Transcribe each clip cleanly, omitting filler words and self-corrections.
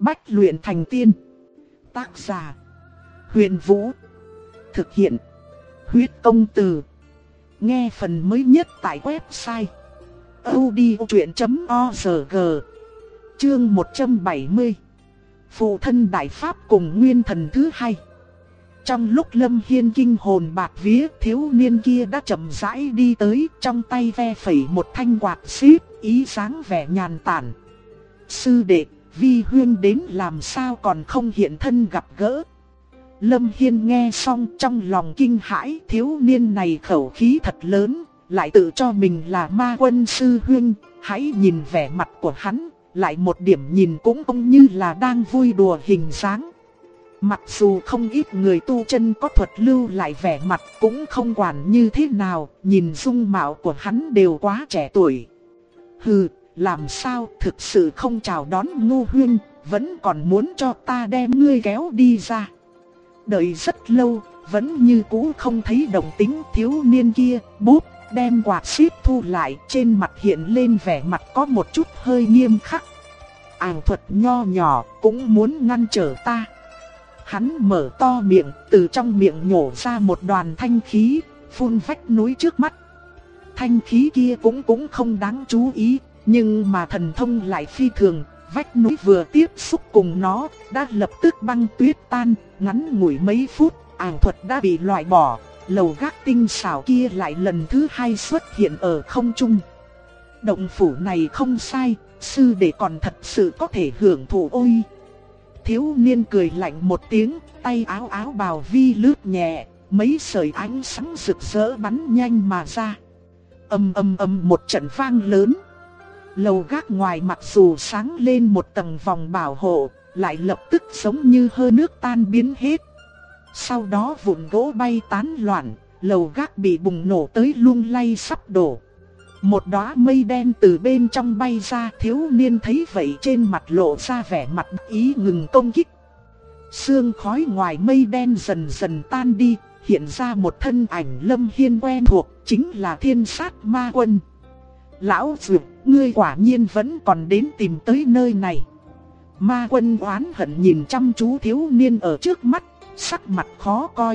Bách luyện thành tiên. Tác giả: Huyền Vũ. Thực hiện: Huyết Công Từ. Nghe phần mới nhất tại website audiochuyện.org. Chương 170. Phụ thân đại pháp cùng nguyên thần thứ hai. Trong lúc Lâm Hiên kinh hồn bạt vía, thiếu niên kia đã chậm rãi đi tới, trong tay ve phẩy một thanh quạt xíp, ý dáng vẻ nhàn tản. Sư đệ, Vi huynh đến làm sao còn không hiện thân gặp gỡ? Lâm Hiên nghe xong trong lòng kinh hãi, thiếu niên này khẩu khí thật lớn, lại tự cho mình là ma quân sư huynh. Hãy nhìn vẻ mặt của hắn, lại một điểm nhìn cũng không như là đang vui đùa hình dáng. Mặc dù không ít người tu chân có thuật lưu lại vẻ mặt cũng không quản như thế nào, nhìn dung mạo của hắn đều quá trẻ tuổi. Hừ, làm sao thực sự không chào đón Ngô huynh, vẫn còn muốn cho ta đem ngươi kéo đi ra. Đợi rất lâu, vẫn như cũ không thấy động tĩnh. Thiếu niên kia bốp đem quạt xíp thu lại, trên mặt hiện lên vẻ mặt có một chút hơi nghiêm khắc. Ảo thuật nho nhỏ cũng muốn ngăn trở ta. Hắn mở to miệng, từ trong miệng nhổ ra một đoàn thanh khí, phun vách núi trước mắt. Thanh khí kia cũng không đáng chú ý, nhưng mà thần thông lại phi thường. Vách núi vừa tiếp xúc cùng nó, đã lập tức băng tuyết tan, ngắn ngủi mấy phút, ảo thuật đã bị loại bỏ. Lầu gác tinh xảo kia lại lần thứ hai xuất hiện ở không trung. Động phủ này không sai, sư đệ còn thật sự có thể hưởng thụ ôi. Thiếu niên cười lạnh một tiếng, tay áo bào vi lướt nhẹ, mấy sợi ánh sáng rực rỡ bắn nhanh mà ra. Ầm một trận vang lớn. Lầu gác ngoài mặc dù sáng lên một tầng vòng bảo hộ, lại lập tức giống như hơi nước tan biến hết. Sau đó vụn gỗ bay tán loạn, lầu gác bị bùng nổ tới lung lay sắp đổ. Một đóa mây đen từ bên trong bay ra, thiếu niên thấy vậy trên mặt lộ ra vẻ mặt ý ngừng công kích. Sương khói ngoài mây đen dần dần tan đi, hiện ra một thân ảnh Lâm Hiên quen thuộc, chính là Thiên Sát Ma Quân. Lão Dược, ngươi quả nhiên vẫn còn đến tìm tới nơi này. Ma Quân oán hận nhìn chăm chú thiếu niên ở trước mắt, sắc mặt khó coi.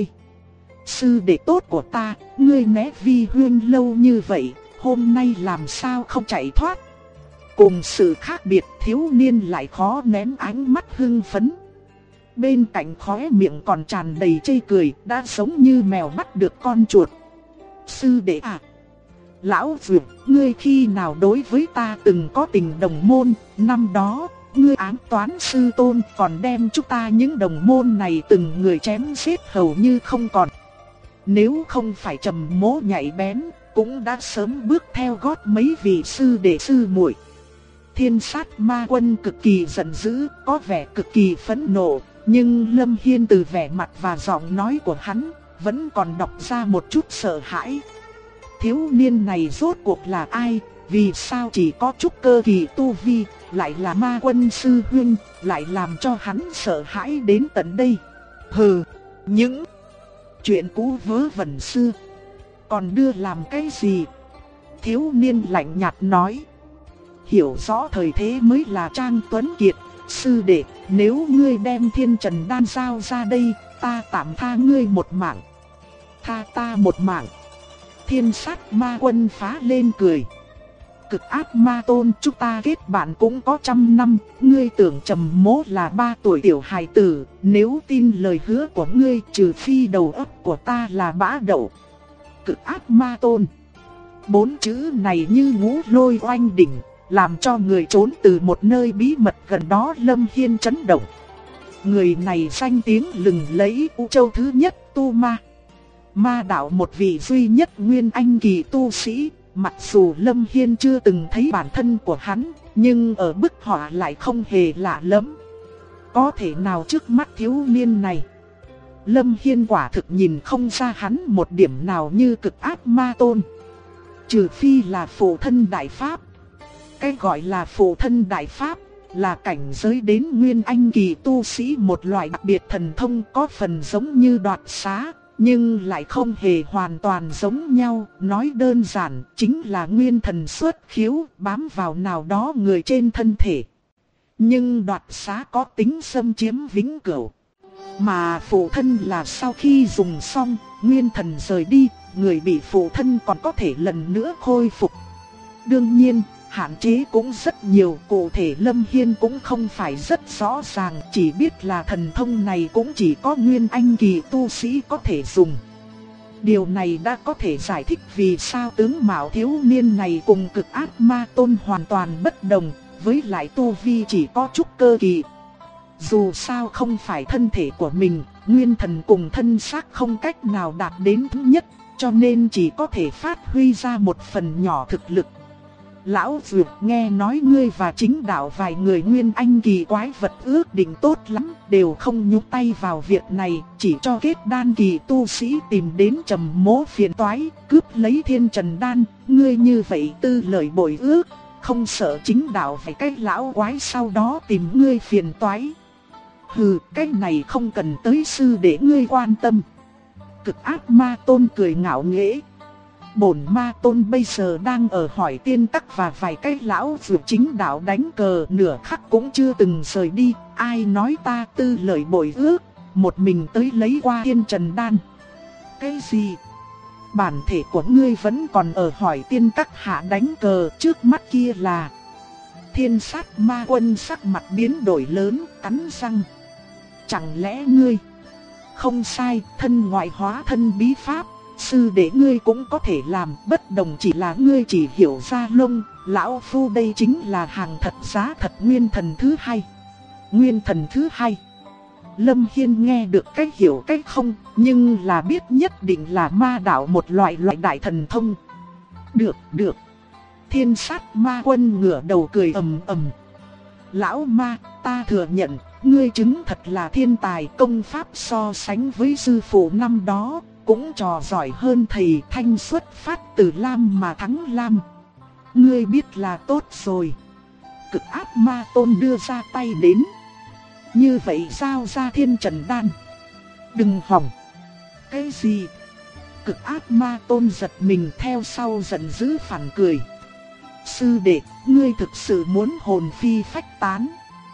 Sư đệ tốt của ta, ngươi né Vi huynh lâu như vậy, hôm nay làm sao không chạy thoát? Cùng sự khác biệt, thiếu niên lại khó nén ánh mắt hưng phấn. Bên cạnh khóe miệng còn tràn đầy chê cười, đã giống như mèo bắt được con chuột. Sư đệ à, lão Dược, ngươi khi nào đối với ta từng có tình đồng môn? Năm đó ngươi ám toán sư tôn, còn đem chúng ta những đồng môn này từng người chém giết hầu như không còn. Nếu không phải Trầm Mỗ nhạy bén, cũng đã sớm bước theo gót mấy vị sư đệ sư muội. Thiên Sát Ma Quân cực kỳ giận dữ, có vẻ cực kỳ phẫn nộ, nhưng Lâm Hiên từ vẻ mặt và giọng nói của hắn vẫn còn đọc ra một chút sợ hãi. Thiếu niên này rốt cuộc là ai? Vì sao chỉ có chút cơ kỳ tu vi, lại là Ma Quân sư huynh, lại làm cho hắn sợ hãi đến tận đây? Hừ, những chuyện cũ vớ vẩn xưa, còn đưa làm cái gì? Thiếu niên lạnh nhạt nói. Hiểu rõ thời thế mới là Trang Tuấn Kiệt. Sư đệ, nếu ngươi đem Thiên Trần Đan giao ra đây, ta tạm tha ngươi một mạng. Tha ta một mạng. Thiên Sát Ma Quân phá lên cười. Cực Ác Ma Tôn, chúng ta kết bạn cũng có 100 năm, ngươi tưởng Trầm Mỗ là 3 tuổi tiểu hài tử, nếu tin lời hứa của ngươi, trừ phi đầu óc của ta là bã đậu. Cực Ác Ma Tôn, 4 chữ này như ngũ lôi oanh đỉnh, làm cho người trốn từ một nơi bí mật gần đó Lâm Hiên chấn động. Người này danh tiếng lừng lẫy, U Châu thứ nhất tu ma. Ma đạo một vị duy nhất nguyên anh kỳ tu sĩ. Mặc dù Lâm Hiên chưa từng thấy bản thân của hắn, nhưng ở bức họa lại không hề lạ lắm. Có thể nào trước mắt thiếu niên này, Lâm Hiên quả thực nhìn không ra hắn một điểm nào như Cực Ác Ma Tôn. Trừ phi là phụ thân đại pháp. Cái gọi là phụ thân đại pháp là cảnh giới đến nguyên anh kỳ tu sĩ, một loại đặc biệt thần thông có phần giống như đoạt xá, nhưng lại không hề hoàn toàn giống nhau. Nói đơn giản chính là nguyên thần xuất khiếu bám vào nào đó người trên thân thể. Nhưng đoạt xá có tính xâm chiếm vĩnh cửu. Mà phụ thân là sau khi dùng xong, nguyên thần rời đi, người bị phụ thân còn có thể lần nữa khôi phục. Đương nhiên, hạn chế cũng rất nhiều, cụ thể Lâm Hiên cũng không phải rất rõ ràng, chỉ biết là thần thông này cũng chỉ có nguyên anh kỳ tu sĩ có thể dùng. Điều này đã có thể giải thích vì sao tướng mạo thiếu niên này cùng Cực Ác Ma Tôn hoàn toàn bất đồng, với lại tu vi chỉ có chút cơ kỳ. Dù sao không phải thân thể của mình, nguyên thần cùng thân xác không cách nào đạt đến thống nhất, cho nên chỉ có thể phát huy ra một phần nhỏ thực lực. Lão Dược, nghe nói ngươi và chính đạo vài người nguyên anh kỳ quái vật ước định tốt lắm, đều không nhúc tay vào việc này, chỉ cho kết đan kỳ tu sĩ tìm đến Trầm Mỗ phiền toái, cướp lấy Thiên Trần Đan, ngươi như vậy tư lợi bội ước, không sợ chính đạo phải cái lão quái sau đó tìm ngươi phiền toái. Hừ, cái này không cần tới sư để ngươi quan tâm. Cực Ác Ma Tôn cười ngạo nghễ. Bổn Ma Tôn bây giờ đang ở hỏi tiên tắc và vài cái lão vượt chính đạo đánh cờ nửa khắc cũng chưa từng rời đi. Ai nói ta tư lợi bội ước, một mình tới lấy qua Thiên Trần Đan. Cái gì? Bản thể của ngươi vẫn còn ở hỏi tiên tắc hạ đánh cờ, trước mắt kia là... Thiên Sát Ma Quân sắc mặt biến đổi lớn, cắn răng. Chẳng lẽ ngươi... Không sai, thân ngoại hóa thân bí pháp, sư đệ ngươi cũng có thể làm, bất đồng chỉ là ngươi chỉ hiểu ra lông, lão phu đây chính là hàng thật giá thật nguyên thần thứ hai. Nguyên thần thứ hai. Lâm Hiên nghe được cách hiểu cách không, nhưng là biết nhất định là ma đạo một loại đại thần thông. Được. Thiên Sát Ma Quân ngửa đầu cười ầm ầm. Lão ma, ta thừa nhận, ngươi chứng thật là thiên tài, công pháp so sánh với sư phụ năm đó, cũng trò giỏi hơn thầy, thanh xuất phát từ Lam mà thắng Lam. Ngươi biết là tốt rồi. Cực Ác Ma Tôn đưa ra tay đến. Như vậy giao ra Thiên Trần Đan. Đừng hỏng. Cái gì? Cực Ác Ma Tôn giật mình, theo sau giận dữ phản cười. Sư đệ, ngươi thực sự muốn hồn phi phách tán.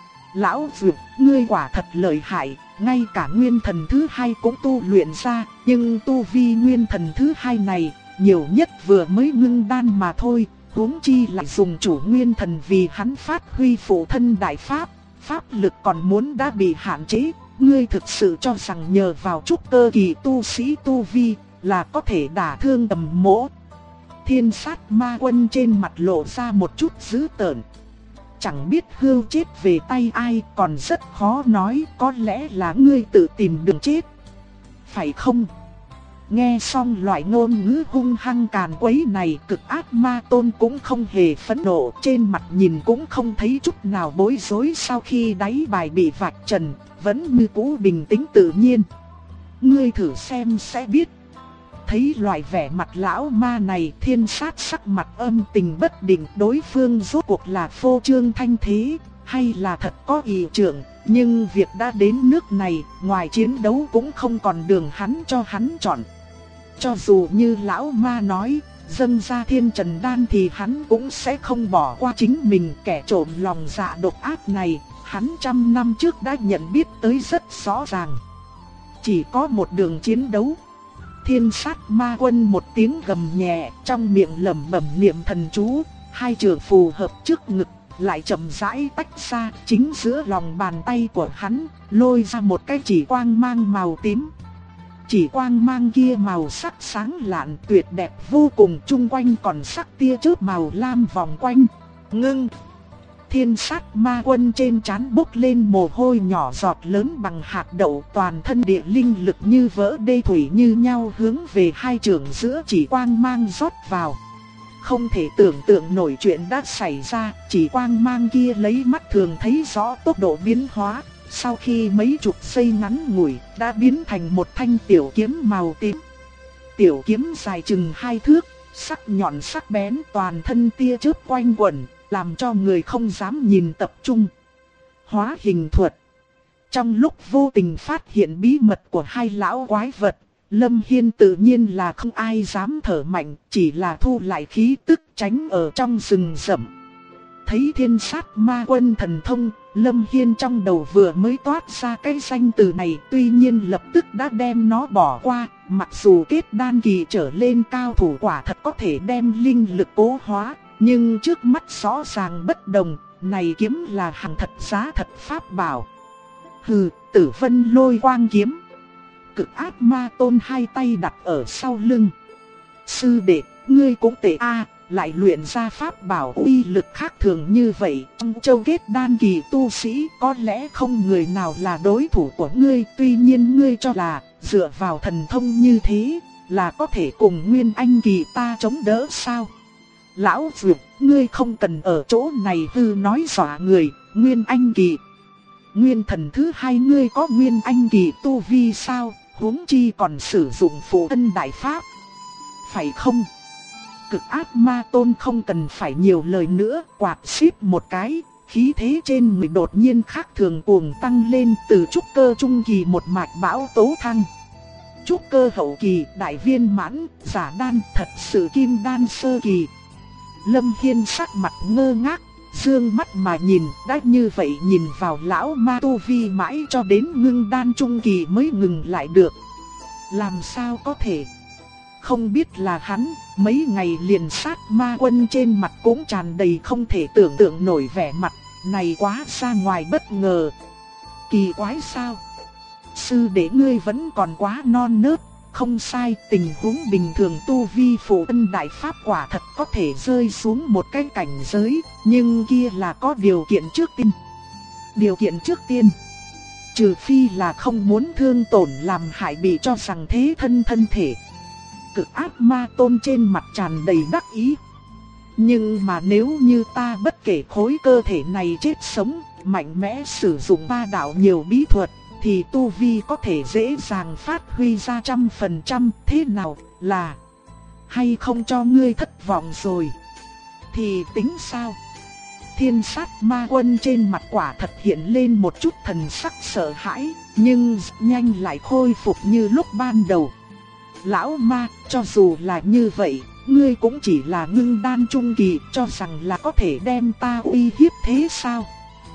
Lão Dược, ngươi quả thật lợi hại, ngay cả nguyên thần thứ hai cũng tu luyện ra, nhưng tu vi nguyên thần thứ hai này, nhiều nhất vừa mới ngưng đan mà thôi, huống chi lại dùng chủ nguyên thần vì hắn phát huy phụ thân đại pháp, pháp lực còn muốn đã bị hạn chế, ngươi thực sự cho rằng nhờ vào chút cơ kỳ tu sĩ tu vi là có thể đả thương Trầm Mỗ. Thiên Sát Ma Quân trên mặt lộ ra một chút dữ tợn. Chẳng biết hưu chết về tay ai, còn rất khó nói, có lẽ là ngươi tự tìm đường chết. Phải không? Nghe xong loại ngôn ngữ hung hăng càn quấy này, Cực Ác Ma Tôn cũng không hề phẫn nộ, trên mặt nhìn cũng không thấy chút nào bối rối sau khi đáy bài bị vạch trần, vẫn như cũ bình tĩnh tự nhiên. Ngươi thử xem sẽ biết. Thấy loại vẻ mặt lão ma này, Thiên Sát sắc mặt âm tình bất định, đối phương rốt cuộc là phô trương thanh thế, hay là thật có ý trưởng, nhưng việc đã đến nước này, ngoài chiến đấu cũng không còn đường hắn cho hắn chọn. Cho dù như lão ma nói, dâng ra Thiên Trần Đan thì hắn cũng sẽ không bỏ qua chính mình, kẻ trộm lòng dạ độc ác này, hắn trăm năm trước đã nhận biết tới rất rõ ràng. Chỉ có một đường chiến đấu. Thiên Sát Ma Quân một tiếng gầm nhẹ, trong miệng lẩm bẩm niệm thần chú, hai chưởng phù hợp trước ngực, lại chậm rãi tách ra, chính giữa lòng bàn tay của hắn, lôi ra một cái chỉ quang mang màu tím. Chỉ quang mang kia màu sắc sáng lạn tuyệt đẹp vô cùng, chung quanh còn sắc tia chớp màu lam vòng quanh. Ngưng. Thiên Sát Ma Quân trên trán bốc lên mồ hôi nhỏ giọt lớn bằng hạt đậu, toàn thân địa linh lực như vỡ đê thủy như nhau hướng về hai chưởng giữa chỉ quang mang rót vào. Không thể tưởng tượng nổi chuyện đã xảy ra, chỉ quang mang kia lấy mắt thường thấy rõ tốc độ biến hóa, sau khi mấy chục giây ngắn ngủi đã biến thành một thanh tiểu kiếm màu tím. Tiểu kiếm dài chừng 2 thước, sắc nhọn sắc bén, toàn thân tia chớp quanh quẩn, làm cho người không dám nhìn tập trung. Hóa hình thuật. Trong lúc vô tình phát hiện bí mật của hai lão quái vật, Lâm Hiên tự nhiên là không ai dám thở mạnh, chỉ là thu lại khí tức tránh ở trong rừng rậm. Thấy Thiên Sát Ma Quân thần thông, Lâm Hiên trong đầu vừa mới toát ra cái danh từ này, tuy nhiên lập tức đã đem nó bỏ qua. Mặc dù kết đan kỳ trở lên cao thủ quả thật có thể đem linh lực cố hóa, nhưng trước mắt rõ ràng bất đồng, này kiếm là hàng thật giá thật pháp bảo. Hừ, Tử Vân Lôi Quang kiếm. Cực Ác Ma Tôn hai tay đặt ở sau lưng. Sư đệ, ngươi cũng tệ a, lại luyện ra pháp bảo uy lực khác thường như vậy. Trong châu kết đan kỳ tu sĩ có lẽ không người nào là đối thủ của ngươi. Tuy nhiên ngươi cho là dựa vào thần thông như thế là có thể cùng Nguyên Anh kỳ ta chống đỡ sao? Lão Dược, ngươi không cần ở chỗ này hư nói dọa người. Nguyên Anh kỳ, Nguyên thần thứ hai, ngươi có Nguyên Anh kỳ tu vi sao? Huống chi còn sử dụng phụ thân đại pháp, phải không? Cực Ác Ma Tôn không cần phải nhiều lời nữa, quạt xíp một cái, khí thế trên người đột nhiên khác thường cuồng tăng lên, từ trúc cơ trung kỳ một mạch bão tố thăng. Trúc cơ hậu kỳ đại viên mãn, giả đan thật sự kim đan sơ kỳ. Lâm Hiên sắc mặt ngơ ngác, dương mắt mà nhìn, đã như vậy nhìn vào lão ma tu vi mãi cho đến ngưng đan trung kỳ mới ngừng lại được. Làm sao có thể? Không biết là hắn, mấy ngày liền sát ma quân trên mặt cũng tràn đầy không thể tưởng tượng nổi vẻ mặt, này quá ra ngoài bất ngờ. Kỳ quái sao? Sư đệ ngươi vẫn còn quá non nớt, không sai, tình huống bình thường tu vi phụ thân đại pháp quả thật có thể rơi xuống một cái cảnh giới, nhưng kia là có điều kiện trước tiên. Điều kiện trước tiên, trừ phi là không muốn thương tổn làm hại bị cho rằng thế thân thân thể. Cực Ác Ma Tôn trên mặt tràn đầy đắc ý. Nhưng mà nếu như ta bất kể khối cơ thể này chết sống, mạnh mẽ sử dụng ba đạo nhiều bí thuật, thì tu vi có thể dễ dàng phát huy ra 100%, thế nào, là hay không cho ngươi thất vọng rồi? Thì tính sao? Thiên Sát Ma Quân trên mặt quả thật hiện lên một chút thần sắc sợ hãi, nhưng nhanh lại khôi phục như lúc ban đầu. Lão ma, cho dù là như vậy, ngươi cũng chỉ là ngưng đan trung kỳ, cho rằng là có thể đem ta uy hiếp thế sao?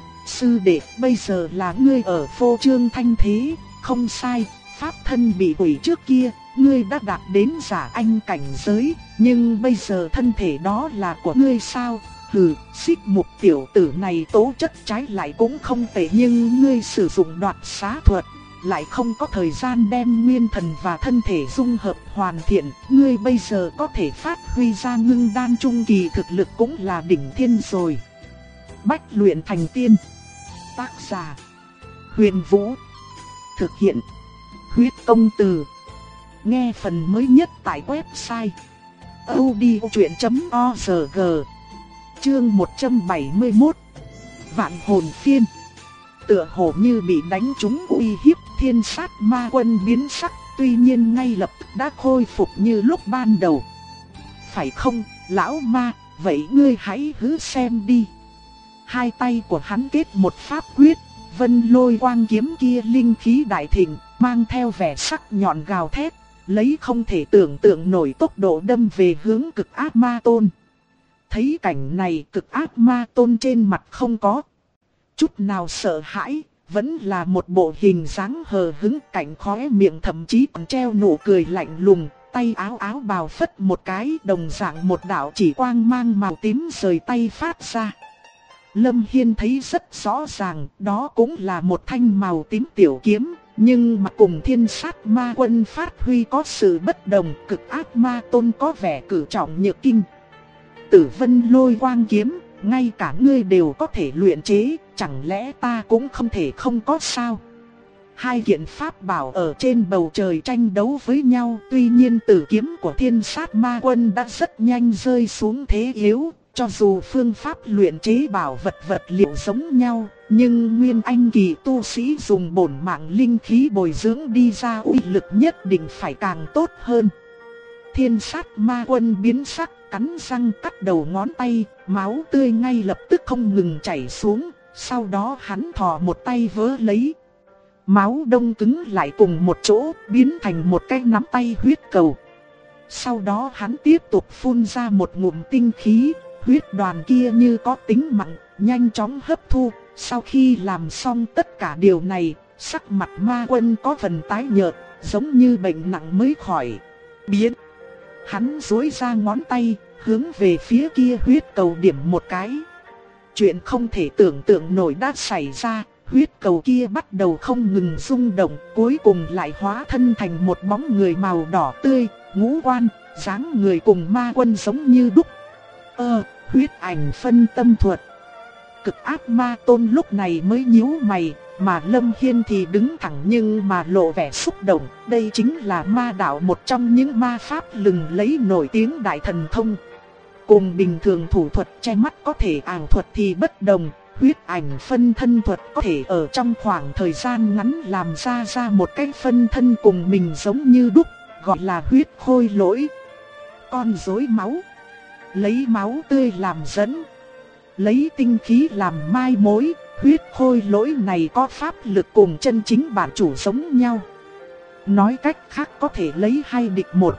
Sư đệ, bây giờ là ngươi ở phô trương thanh thế, không sai, pháp thân bị hủy trước kia, ngươi đã đạt đến giả anh cảnh giới, nhưng bây giờ thân thể đó là của ngươi sao? Hừ, Xích Mục tiểu tử này tố chất trái lại cũng không tệ, nhưng ngươi sử dụng đoạt xá thuật, lại không có thời gian đem nguyên thần và thân thể dung hợp hoàn thiện, ngươi bây giờ có thể phát huy ra ngưng đan trung kỳ thực lực cũng là đỉnh thiên rồi. Bách luyện thành tiên. Tác giả: Huyền Vũ. Thực hiện: Huyết Công Từ. Nghe phần mới nhất tại website audiochuyện.org. Chương 171. Vạn hồn phiên. Tựa hồ như bị đánh trúng uy hiếp, Thiên Sát Ma Quân biến sắc, tuy nhiên ngay lập tức đã khôi phục như lúc ban đầu. Phải không, lão ma, vậy ngươi hãy hứ xem đi. Hai tay của hắn kết một pháp quyết, Vân Lôi Quang kiếm kia linh khí đại thịnh, mang theo vẻ sắc nhọn gào thét, lấy không thể tưởng tượng nổi tốc độ đâm về hướng Cực Ác Ma Tôn. Thấy cảnh này, Cực Ác Ma Tôn trên mặt không có chút nào sợ hãi, vẫn là một bộ hình dáng hờ hững, cạnh khóe miệng thậm chí còn treo nụ cười lạnh lùng, tay áo bào phất một cái, đồng dạng một đạo chỉ quang mang màu tím rời tay phát ra. Lâm Hiên thấy rất rõ ràng, đó cũng là một thanh màu tím tiểu kiếm, nhưng mà cùng Thiên Sát Ma Quân phát huy có sự bất đồng, Cực Ác Ma Tôn có vẻ cử trọng nhược kinh. Tử Vân Lôi Quang kiếm, ngay cả ngươi đều có thể luyện chế, chẳng lẽ ta cũng không thể không có sao? Hai kiện pháp bảo ở trên bầu trời tranh đấu với nhau, tuy nhiên tử kiếm của Thiên Sát Ma Quân đã rất nhanh rơi xuống thế yếu, cho dù phương pháp luyện chế bảo vật liệu giống nhau, nhưng Nguyên Anh kỳ tu sĩ dùng bổn mạng linh khí bồi dưỡng đi ra uy lực nhất định phải càng tốt hơn. Thiên Sát Ma Quân biến sắc, cắn răng cắt đầu ngón tay, máu tươi ngay lập tức không ngừng chảy xuống, sau đó hắn thò một tay vớ lấy. Máu đông cứng lại cùng một chỗ, biến thành một cái nắm tay huyết cầu. Sau đó hắn tiếp tục phun ra một ngụm tinh khí, huyết đoàn kia như có tính mạng, nhanh chóng hấp thu, Sau khi làm xong tất cả điều này, sắc mặt Ma Quân có phần tái nhợt, giống như bệnh nặng mới khỏi. Biến. Hắn duỗi ra ngón tay, hướng về phía kia huyết cầu điểm một cái. Chuyện không thể tưởng tượng nổi đã xảy ra, huyết cầu kia bắt đầu không ngừng rung động, cuối cùng lại hóa thân thành một bóng người màu đỏ tươi, ngũ quan, dáng người cùng Ma Quân giống như đúc. Huyết ảnh phân tâm thuật. Cực ác ma tôn lúc này mới nhíu mày, mà Lâm Hiên thì đứng thẳng nhưng mà lộ vẻ xúc động. Đây chính là ma đạo, một trong những ma pháp lừng lấy nổi tiếng đại thần thông. Cùng bình thường thủ thuật che mắt có thể ảo thuật thì bất đồng, huyết ảnh phân thân thuật có thể ở trong khoảng thời gian ngắn làm ra một cái phân thân cùng mình giống như đúc, gọi là huyết khôi lỗi. Con rối máu, lấy máu tươi làm dẫn, lấy tinh khí làm mai mối, huyết khôi lỗi này có pháp lực cùng chân chính bản chủ giống nhau. Nói cách khác có thể lấy 2 địch 1,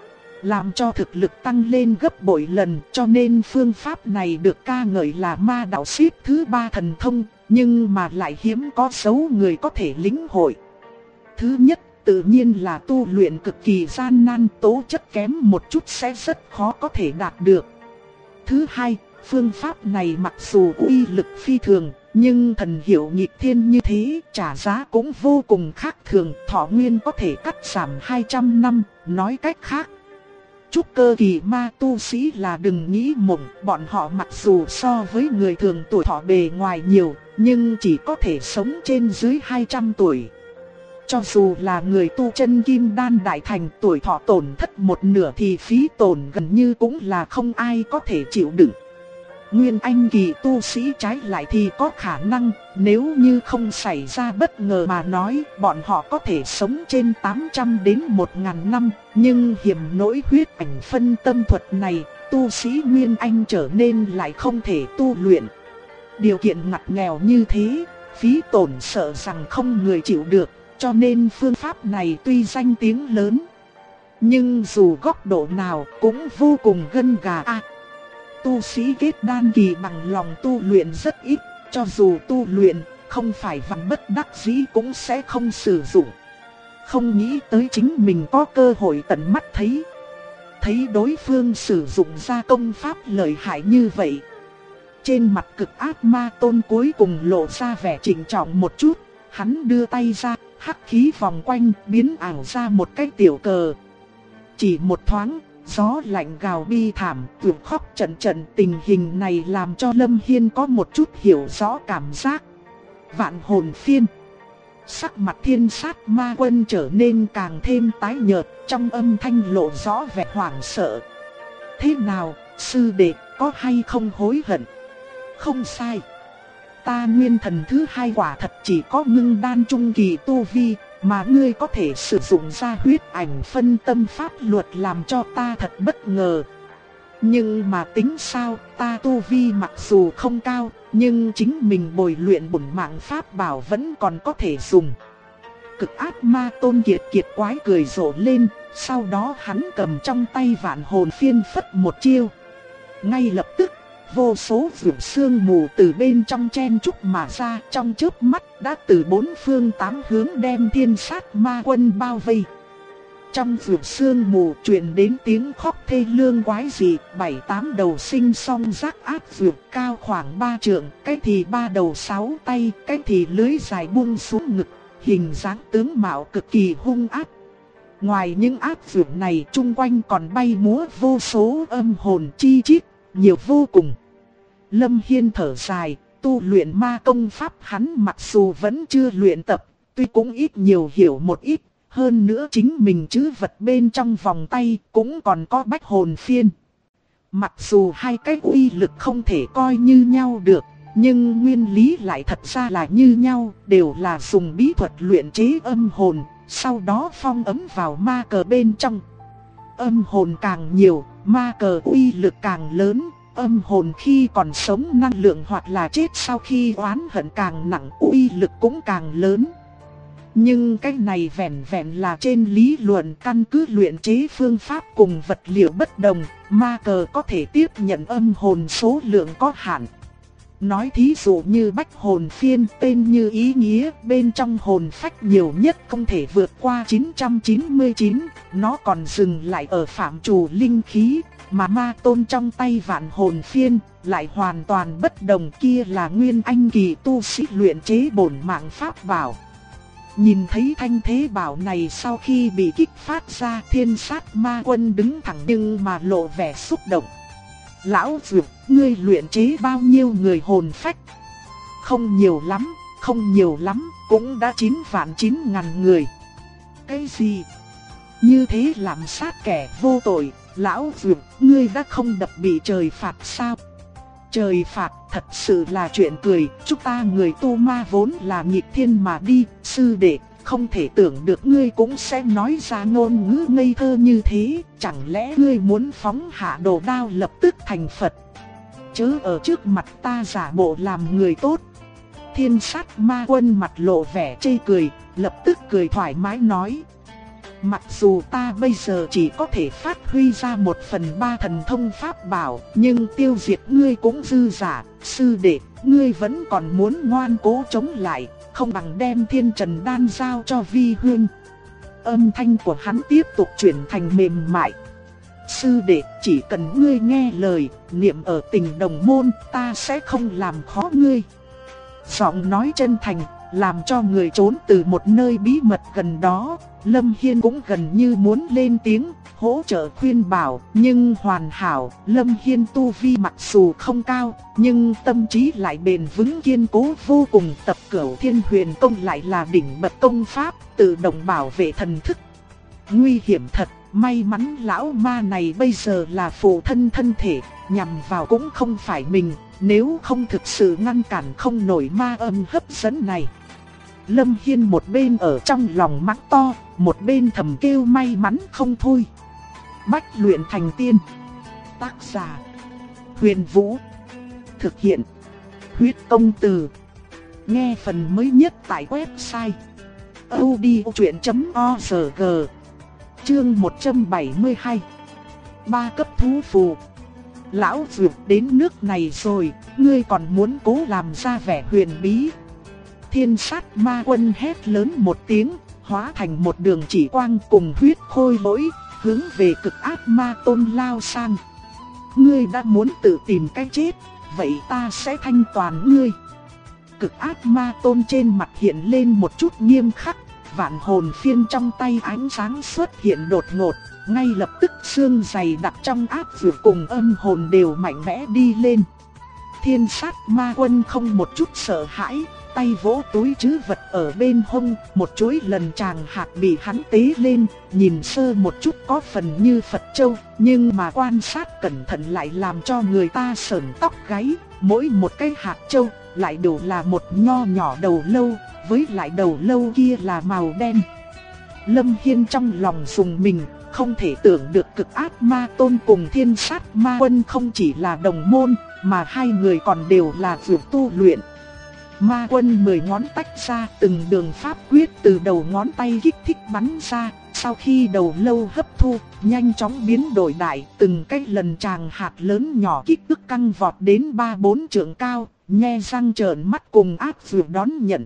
làm cho thực lực tăng lên gấp bội lần, cho nên phương pháp này được ca ngợi là ma đạo xếp thứ 3 thần thông, nhưng mà lại hiếm có số người có thể lĩnh hội. Thứ nhất, tự nhiên là tu luyện cực kỳ gian nan, tố chất kém một chút sẽ rất khó có thể đạt được. Thứ hai, phương pháp này mặc dù uy lực phi thường, nhưng thần hiệu nghịch thiên như thế, trả giá cũng vô cùng khác thường, thọ nguyên có thể cắt giảm 200 năm, nói cách khác. Trúc cơ kỳ ma tu sĩ là đừng nghĩ mộng, bọn họ mặc dù so với người thường tuổi thọ bề ngoài nhiều, nhưng chỉ có thể sống trên dưới 200 tuổi. Cho dù là người tu chân kim đan đại thành, tuổi thọ tổn thất một nửa thì phí tổn gần như cũng là không ai có thể chịu đựng. Nguyên anh kỳ tu sĩ trái lại thì có khả năng, nếu như không xảy ra bất ngờ mà nói, bọn họ có thể sống trên 800 đến 1000 năm, nhưng hiểm nỗi huyết ảnh phân tâm thuật này, tu sĩ Nguyên anh trở nên lại không thể tu luyện. Điều kiện ngặt nghèo như thế, phí tổn sợ rằng không người chịu được, cho nên phương pháp này tuy danh tiếng lớn, nhưng dù góc độ nào cũng vô cùng gân gà. Tu sĩ kết đan kỳ bằng lòng tu luyện rất ít, cho dù tu luyện, không phải vạn bất đắc dĩ cũng sẽ không sử dụng. Không nghĩ tới chính mình có cơ hội tận mắt thấy đối phương sử dụng ra công pháp lợi hại như vậy. Trên mặt cực ác ma tôn cuối cùng lộ ra vẻ trịnh trọng một chút, hắn đưa tay ra, hắc khí vòng quanh biến ảo ra một cái tiểu cờ. Chỉ một thoáng, gió lạnh gào bi thảm, tuyệt khóc trận trận, tình hình này làm cho Lâm Hiên có một chút hiểu rõ cảm giác. Vạn hồn phiên. Sắc mặt Thiên Sát Ma Quân trở nên càng thêm tái nhợt, trong âm thanh lộ rõ vẻ hoảng sợ. Thế nào, sư đệ, có hay không hối hận? Không sai. Ta nguyên thần thứ 2 quả thật chỉ có ngưng đan trung kỳ tu vi, mà ngươi có thể sử dụng ra huyết ảnh phân tâm pháp luật làm cho ta thật bất ngờ. Nhưng mà tính sao, ta tu vi mặc dù không cao, nhưng chính mình bồi luyện bổn mạng pháp bảo vẫn còn có thể dùng. Cực ác ma tôn kiệt quái cười rộ lên, sau đó hắn cầm trong tay vạn hồn phiên phất một chiêu. Ngay lập tức, vô số vượt sương mù từ bên trong chen chúc mà ra, trong chớp mắt đã từ 4 phương 8 hướng đem Thiên Sát Ma Quân bao vây. Trong vượt sương mù truyền đến tiếng khóc thê lương quái dị, 7-8 đầu sinh song giác ác vượt cao khoảng 3 trượng, cái thì 3 đầu 6 tay, cái thì lưới dài buông xuống ngực, hình dáng tướng mạo cực kỳ hung ác. Ngoài những ác vượt này, chung quanh còn bay múa vô số âm hồn chi chít, nhiều vô cùng. Lâm Hiên thở dài, tu luyện ma công pháp hắn mặc dù vẫn chưa luyện tập, tuy cũng ít nhiều hiểu một ít, hơn nữa chính mình trữ vật bên trong vòng tay cũng còn có bách hồn phiên. Mặc dù hai cái uy lực không thể coi như nhau được, nhưng nguyên lý lại thật ra là như nhau, đều là dùng bí thuật luyện chế âm hồn, sau đó phong ấn vào ma cờ bên trong. Âm hồn càng nhiều, ma cờ uy lực càng lớn. Âm hồn khi còn sống năng lượng hoặc là chết sau khi oán hận càng nặng, uy lực cũng càng lớn. Nhưng cái này vẹn vẹn là trên lý luận, căn cứ luyện chế phương pháp cùng vật liệu bất đồng, ma cờ có thể tiếp nhận âm hồn số lượng có hạn. Nói thí dụ như bách hồn phiên, tên như ý nghĩa, bên trong hồn phách nhiều nhất không thể vượt qua 999, nó còn dừng lại ở phạm trù linh khí, mà ma tôn trong tay vạn hồn phiên lại hoàn toàn bất đồng, kia là nguyên anh kỳ tu sĩ luyện chế bổn mạng pháp bảo. Nhìn thấy thanh thế bảo này sau khi bị kích phát ra, Thiên Sát Ma Quân đứng thẳng nhưng mà lộ vẻ xúc động. Lão Dược, ngươi luyện chế bao nhiêu người hồn phách? Không nhiều lắm, không nhiều lắm, cũng đã 9.000 người. Cái gì? Như thế làm sát kẻ vô tội, Lão Dược, ngươi đã không đập bị trời phạt sao? Trời phạt thật sự là chuyện cười, chúng ta người tu ma vốn là nghịch thiên mà đi, sư đệ, không thể tưởng được ngươi cũng sẽ nói ra ngôn ngữ ngây thơ như thế, chẳng lẽ ngươi muốn phóng hạ đồ đao lập tức thành Phật? Chớ ở trước mặt ta giả bộ làm người tốt. Thiên Sát Ma Quân mặt lộ vẻ chê cười, lập tức cười thoải mái nói. Mặc dù ta bây giờ chỉ có thể phát huy ra 1/3 thần thông pháp bảo, nhưng tiêu diệt ngươi cũng dư giả, sư đệ, ngươi vẫn còn muốn ngoan cố chống lại, không bằng đem Thiên Trần Đan giao cho Vi Huynh. Âm thanh của hắn tiếp tục chuyển thành mềm mại. Sư đệ, chỉ cần ngươi nghe lời, niệm ở Tình Đồng Môn, ta sẽ không làm khó ngươi. Giọng nói chân thành, làm cho người trốn từ một nơi bí mật gần đó. Lâm Hiên cũng gần như muốn lên tiếng, hỗ trợ khuyên bảo, nhưng hoàn hảo, Lâm Hiên tu vi mặc dù không cao, nhưng tâm trí lại bền vững kiên cố vô cùng. Tập Cửu Thiên Huyền Công lại là đỉnh bậc công pháp, tự động bảo vệ thần thức. Nguy hiểm thật, may mắn lão ma này bây giờ là phụ thân thân thể, nhằm vào cũng không phải mình, nếu không thực sự ngăn cản không nổi ma âm hấp dẫn này. Lâm Hiên một bên ở trong lòng mắng to, một bên thầm kêu may mắn không thôi. Bách luyện thành tiên. Tác giả: Huyền Vũ. Thực hiện: Huyết Công Từ. Nghe phần mới nhất tại website audiochuyện.org. Chương 172. 3 cấp thú phù. Lão Dược, đến nước này rồi, ngươi còn muốn cố làm ra vẻ huyền bí? Thiên Sát Ma Quân hét lớn một tiếng, hóa thành một đường chỉ quang cùng huyết khôi lỗi, hướng về Cực Ác Ma Tôn lao sang. Ngươi đã muốn tự tìm cái chết, vậy ta sẽ thanh toàn ngươi. Cực Ác Ma Tôn trên mặt hiện lên một chút nghiêm khắc, vạn hồn phiên trong tay ánh sáng xuất hiện đột ngột, ngay lập tức xương dày đặc trong ác dược cùng âm hồn đều mạnh mẽ đi lên. Thiên Sát Ma Quân không một chút sợ hãi, tay vỗ túi trữ vật ở bên hông, một chuỗi lần tràng hạt bị hắn tế lên, nhìn sơ một chút có phần như Phật châu, nhưng mà quan sát cẩn thận lại làm cho người ta sởn tóc gáy, mỗi một cái hạt châu lại đều là một nho nhỏ đầu lâu, với lại đầu lâu kia là màu đen. Lâm Hiên trong lòng rùng mình, không thể tưởng được Cực Ác Ma Tôn cùng Thiên Sát Ma Quân không chỉ là đồng môn, mà hai người còn đều là vượt tu luyện. Ma Quân 10 ngón tách ra, từng đường pháp quyết từ đầu ngón tay kích thích bắn ra, sau khi đầu lâu hấp thu, nhanh chóng biến đổi đại, từng cái lần tràng hạt lớn nhỏ kích thước căng vọt đến 3-4 trượng cao, nhe răng trợn mắt cùng ác vượt đón nhận.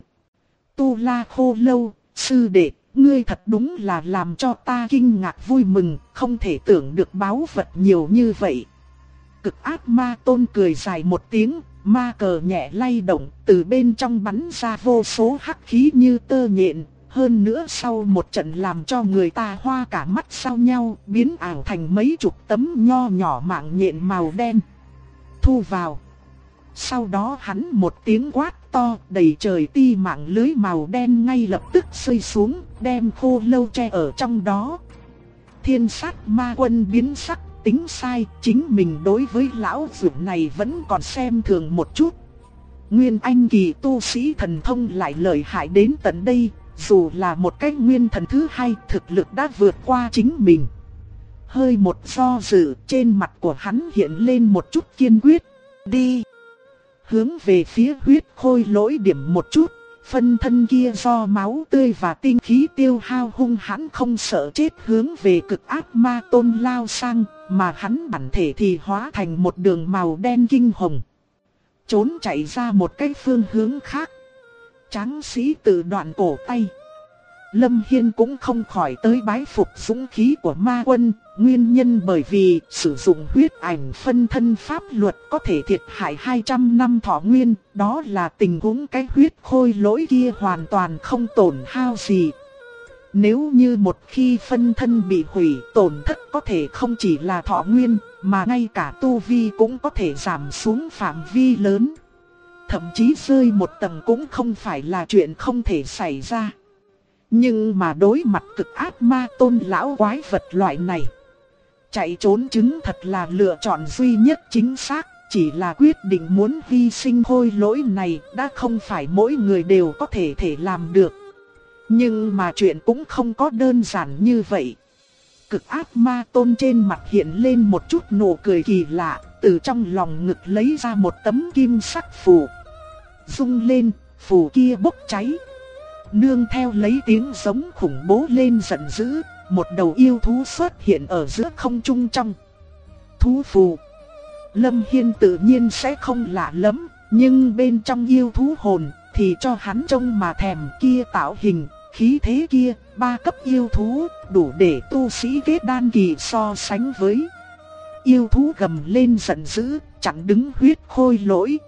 Tu La Khô Lâu, sư đệ, ngươi thật đúng là làm cho ta kinh ngạc vui mừng, không thể tưởng được báu vật nhiều như vậy. Cực Ác Ma Tôn cười dài một tiếng, ma cờ nhẹ lay động, từ bên trong bắn ra vô số hắc khí như tơ nhện, hơn nữa sau một trận làm cho người ta hoa cả mắt sao nhau, biến ảo thành mấy chục tấm nho nhỏ mạng nhện màu đen. Thu vào. Sau đó hắn một tiếng quát to, đầy trời ti mạng lưới màu đen ngay lập tức rơi xuống, đem Khô Lâu che ở trong đó. Thiên Sát Ma Quân biến sắc, tính sai, chính mình đối với lão dược này vẫn còn xem thường một chút. Nguyên anh kỳ tu sĩ thần thông lại lợi hại đến tận đây, dù là một cái nguyên thần thứ hai, thực lực đã vượt qua chính mình. Hơi một do dự, trên mặt của hắn hiện lên một chút kiên quyết. Đi! Hướng về phía huyết khôi lỗi điểm một chút, phân thân kia do máu tươi và tinh khí tiêu hao hung hãn không sợ chết hướng về Cực Ác Ma Tôn lao sang, mà hắn bản thể thì hóa thành một đường màu đen kinh hồng. trốn chạy ra một cái phương hướng khác. Tráng sĩ tự đoạn cổ tay. Lâm Hiên cũng không khỏi tới bái phục dũng khí của ma quân, nguyên nhân bởi vì sử dụng huyết ảnh phân thân pháp luật có thể thiệt hại 200 năm thọ nguyên, đó là tình huống cái huyết khôi lỗi kia hoàn toàn không tổn hao gì. Nếu như một khi phân thân bị hủy, tổn thất có thể không chỉ là thọ nguyên, mà ngay cả tu vi cũng có thể giảm xuống phạm vi lớn. Thậm chí rơi một tầng cũng không phải là chuyện không thể xảy ra. Nhưng mà đối mặt cực ác ma tôn lão quái vật loại này, chạy trốn chứng thật là lựa chọn duy nhất chính xác. Chỉ là quyết định muốn hy sinh khôi lỗi này đã không phải mỗi người đều có thể làm được. Nhưng mà chuyện cũng không có đơn giản như vậy. Cực ác ma tôn trên mặt hiện lên một chút nụ cười kỳ lạ, từ trong lòng ngực lấy ra một tấm kim sắc phù. Rung lên, phù kia bốc cháy. Nương theo lấy tiếng giống khủng bố lên giận dữ, một đầu yêu thú xuất hiện ở giữa không trung trong thú phù. Lâm Hiên tự nhiên sẽ không lạ lắm, nhưng bên trong yêu thú hồn thì cho hắn trông mà thèm, kia tạo hình, khí thế kia, 3 cấp yêu thú, đủ để tu sĩ kết đan kỳ so sánh với. Yêu thú gầm lên giận dữ, chặn đứng huyết khôi lỗi.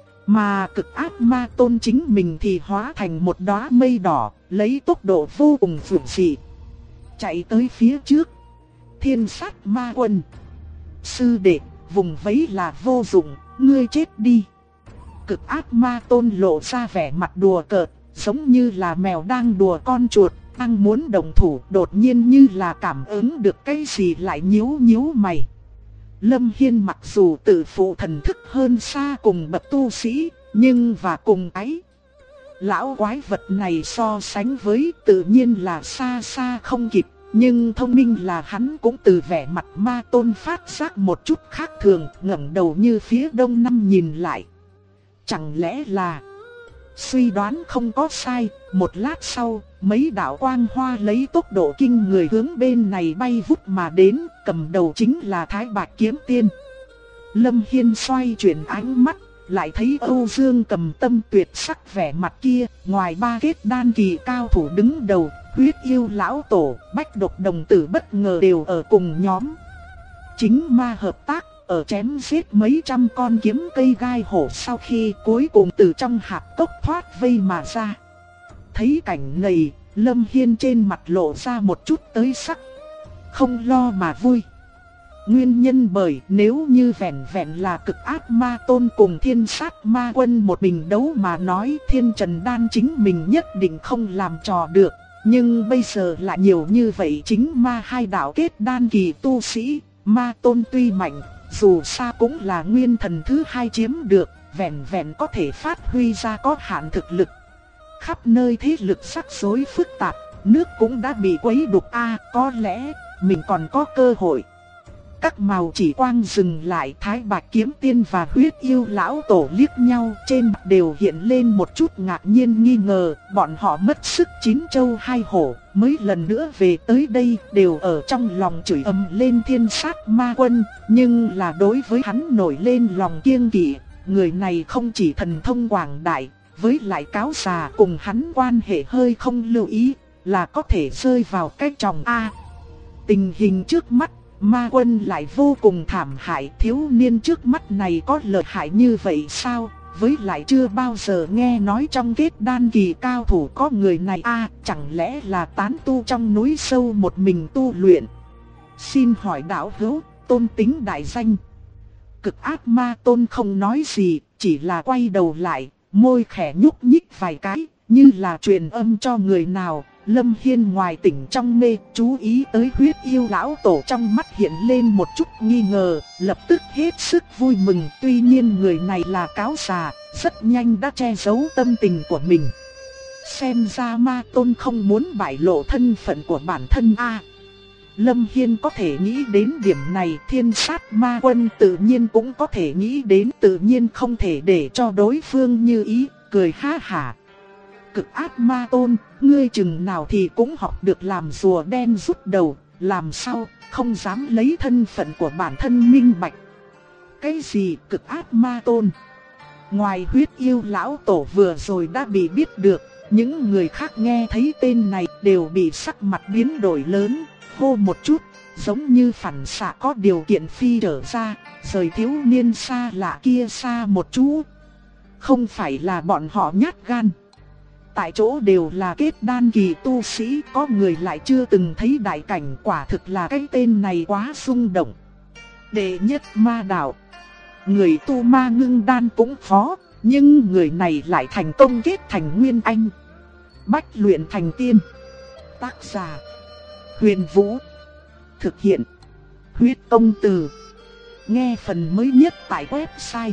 Mà cực ác ma tôn chính mình thì hóa thành một đóa mây đỏ, lấy tốc độ vô cùng vượt dị chạy tới phía trước. Thiên sát ma quân. Sư đệ, vùng vẫy là vô dụng, ngươi chết đi. Cực ác ma tôn lộ ra vẻ mặt đùa cợt, giống như là mèo đang đùa con chuột, đang muốn động thủ, đột nhiên như là cảm ứng được cái gì lại nhíu nhíu mày. Lâm Hiên mặc dù tự phụ thần thức hơn xa cùng bậc tu sĩ, nhưng và cùng ấy, lão quái vật này so sánh với tự nhiên là xa xa không kịp. Nhưng thông minh là hắn cũng từ vẻ mặt ma tôn phát giác một chút khác thường, ngẩng đầu như phía đông nam nhìn lại. Chẳng lẽ là... Suy đoán không có sai, một lát sau, mấy đạo quang hoa lấy tốc độ kinh người hướng bên này bay vút mà đến, cầm đầu chính là Thái Bạch Kiếm Tiên. Lâm Hiên xoay chuyển ánh mắt, lại thấy Âu Dương Cầm Tâm tuyệt sắc vẻ mặt kia, ngoài 3 kết đan kỳ cao thủ đứng đầu, huyết yêu lão tổ, bách độc đồng tử bất ngờ đều ở cùng nhóm. Chính ma hợp tác, ở chém giết mấy trăm con kiếm cây gai hổ sau khi cuối cùng từ trong hạp cốc thoát vây mà ra. Thấy cảnh này, Lâm Hiên trên mặt lộ ra một chút tới sắc. Không lo mà vui. Nguyên nhân bởi nếu như vẹn vẹn là cực ác ma tôn cùng thiên sát ma quân một mình đấu mà nói, thiên trần đan chính mình nhất định không làm trò được. Nhưng bây giờ lại nhiều như vậy chính ma hai đạo kết đan kỳ tu sĩ, ma tôn tuy mạnh, dù sao cũng là nguyên thần thứ 2 chiếm được, vẹn vẹn có thể phát huy ra có hạn thực lực. Khắp nơi thế lực rắc rối phức tạp, nước cũng đã bị quấy đục có lẽ mình còn có cơ hội. Các màu chỉ quang dừng lại, Thái Bạch Kiếm Tiên và huyết yêu lão tổ liếc nhau, trên mặt đều hiện lên một chút ngạc nhiên nghi ngờ. Bọn họ mất sức 9 châu 2 hổ, mới lần nữa về tới đây đều ở trong lòng chửi ầm lên thiên sát ma quân. Nhưng là đối với hắn nổi lên lòng kiêng kỵ, người này không chỉ thần thông quảng đại, với lại cáo già cùng hắn quan hệ hơi không lưu ý, là có thể rơi vào cái tròng Tình hình trước mắt, ma quân lại vô cùng thảm hại, thiếu niên trước mắt này có lợi hại như vậy sao? Với lại chưa bao giờ nghe nói trong kết đan kỳ cao thủ có người này chẳng lẽ là tán tu trong núi sâu một mình tu luyện? Xin hỏi đạo hữu, tôn tính đại danh. Cực ác ma tôn không nói gì, chỉ là quay đầu lại, môi khẽ nhúc nhích vài cái, như là truyền âm cho người nào. Lâm Hiên ngoài tỉnh trong mê, chú ý tới huyết yêu lão tổ, trong mắt hiện lên một chút nghi ngờ, lập tức hết sức vui mừng. Tuy nhiên người này là cáo già, rất nhanh đã che giấu tâm tình của mình. Xem ra ma tôn không muốn bại lộ thân phận của bản thân Lâm Hiên có thể nghĩ đến điểm này, thiên sát ma quân tự nhiên cũng có thể nghĩ đến, tự nhiên không thể để cho đối phương như ý, cười ha hả. Cực ác ma tôn, ngươi chừng nào thì cũng học được làm rùa đen rút đầu, làm sao không dám lấy thân phận của bản thân minh bạch. Cái gì cực ác ma tôn? Ngoài huyết yêu lão tổ vừa rồi đã bị biết được, những người khác nghe thấy tên này đều bị sắc mặt biến đổi lớn, hô một chút, giống như phản xạ có điều kiện phi trở ra, rời thiếu niên xa lạ kia xa một chút. Không phải là bọn họ nhát gan. Tại chỗ đều là kết đan kỳ tu sĩ, có người lại chưa từng thấy đại cảnh, quả thực là cái tên này quá xung động. Đệ nhất ma đạo. Người tu ma ngưng đan cũng khó, nhưng người này lại thành công kết thành nguyên anh. Bách luyện thành tiên. Tác giả: Huyền Vũ. Thực hiện: Huyết Công Từ. Nghe phần mới nhất tại website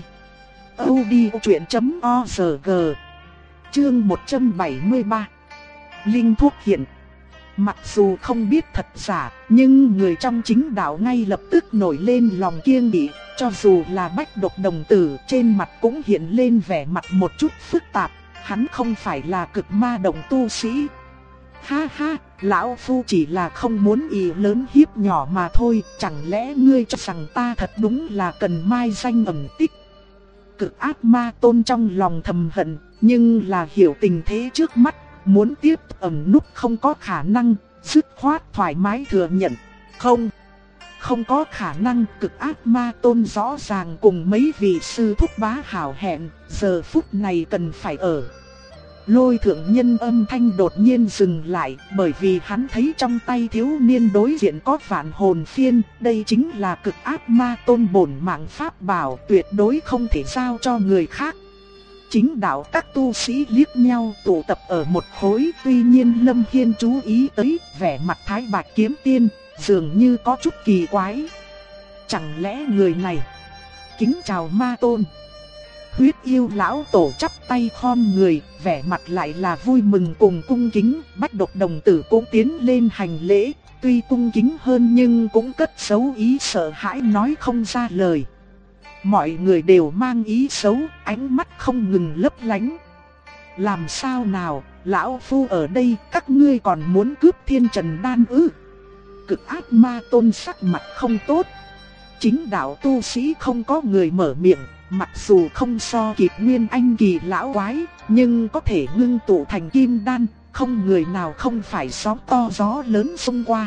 audiochuyện.org. Chương 173. Linh thuốc hiện. Mặc dù không biết thật giả, nhưng người trong chính đạo ngay lập tức nổi lên lòng kiêng kỵ. Cho dù là Bách Độc đồng tử, trên mặt cũng hiện lên vẻ mặt một chút phức tạp. Hắn không phải là cực ma đồng tu sĩ. Ha ha, lão phu chỉ là không muốn ỷ lớn hiếp nhỏ mà thôi. Chẳng lẽ ngươi cho rằng ta thật đúng là cần mai danh ẩn tích? Cực ác ma tôn trong lòng thầm hận, nhưng là hiểu tình thế trước mắt, muốn tiếp ẩn núp không có khả năng, dứt khoát thoải mái thừa nhận. Không có khả năng. Cực ác ma tôn rõ ràng cùng mấy vị sư thúc bá hảo hẹn, giờ phút này cần phải ở. Lôi thượng nhân âm thanh đột nhiên dừng lại, bởi vì hắn thấy trong tay thiếu niên đối diện có vạn hồn phiên, đây chính là cực ác ma tôn bổn mạng pháp bảo, tuyệt đối không thể giao cho người khác. Chính đạo các tu sĩ liếc nhau tụ tập ở một khối, tuy nhiên Lâm Hiên chú ý tới vẻ mặt Thái Bạch kiếm tiên, dường như có chút kỳ quái. Chẳng lẽ người này? Kính chào ma tôn. Huyết yêu lão tổ chắp tay khom người, vẻ mặt lại là vui mừng cùng cung kính. Bách Độc đồng tử cũng tiến lên hành lễ, tuy cung kính hơn nhưng cũng cất giấu ý sợ hãi nói không ra lời. Mọi người đều mang ý xấu, ánh mắt không ngừng lấp lánh. Làm sao nào, lão phu ở đây, các ngươi còn muốn cướp thiên trần đan ư? Cực ác ma tôn sắc mặt không tốt. Chính đạo tu sĩ không có người mở miệng, mặc dù không so kịp nguyên anh kỳ lão quái, nhưng có thể ngưng tụ thành kim đan, không người nào không phải sóng to gió lớn xông qua.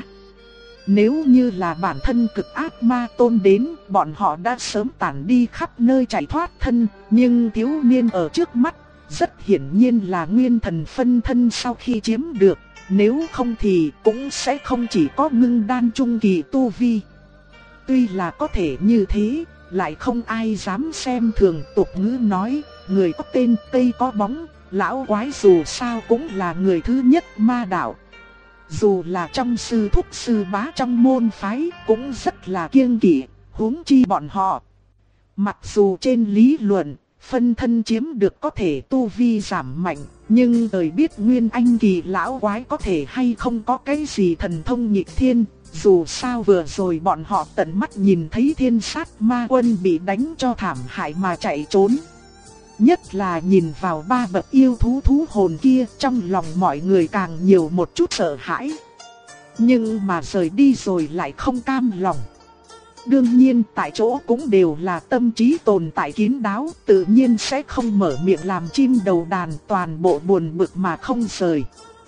Nếu như là bản thân cực ác ma tôn đến, bọn họ đã sớm tản đi khắp nơi chạy thoát thân, nhưng thiếu niên ở trước mắt, rất hiển nhiên là nguyên thần phân thân sau khi chiếm được, nếu không thì cũng sẽ không chỉ có ngưng đan trung kỳ tu vi. Tuy là có thể như thế, lại không ai dám xem thường. Tục ngữ nói, người có tên cây có bóng, lão quái dù sao cũng là người thứ nhất ma đạo. Dù là trong sư thúc sư bá trong môn phái cũng rất là kiêng kỵ, huống chi bọn họ. Mặc dù trên lý luận, phân thân chiếm được có thể tu vi giảm mạnh, nhưng đời biết nguyên anh kỳ lão quái có thể hay không có cái gì thần thông nghịch thiên. Dù sao vừa rồi bọn họ tận mắt nhìn thấy thiên sát ma quân bị đánh cho thảm hại mà chạy trốn. Nhất là nhìn vào ba bậc yêu thú thú hồn kia, trong lòng mọi người càng nhiều một chút sợ hãi. Nhưng mà rời đi rồi lại không cam lòng. Đương nhiên tại chỗ cũng đều là tâm trí tồn tại kín đáo, tự nhiên sẽ không mở miệng làm chim đầu đàn, toàn bộ buồn bực mà không rời.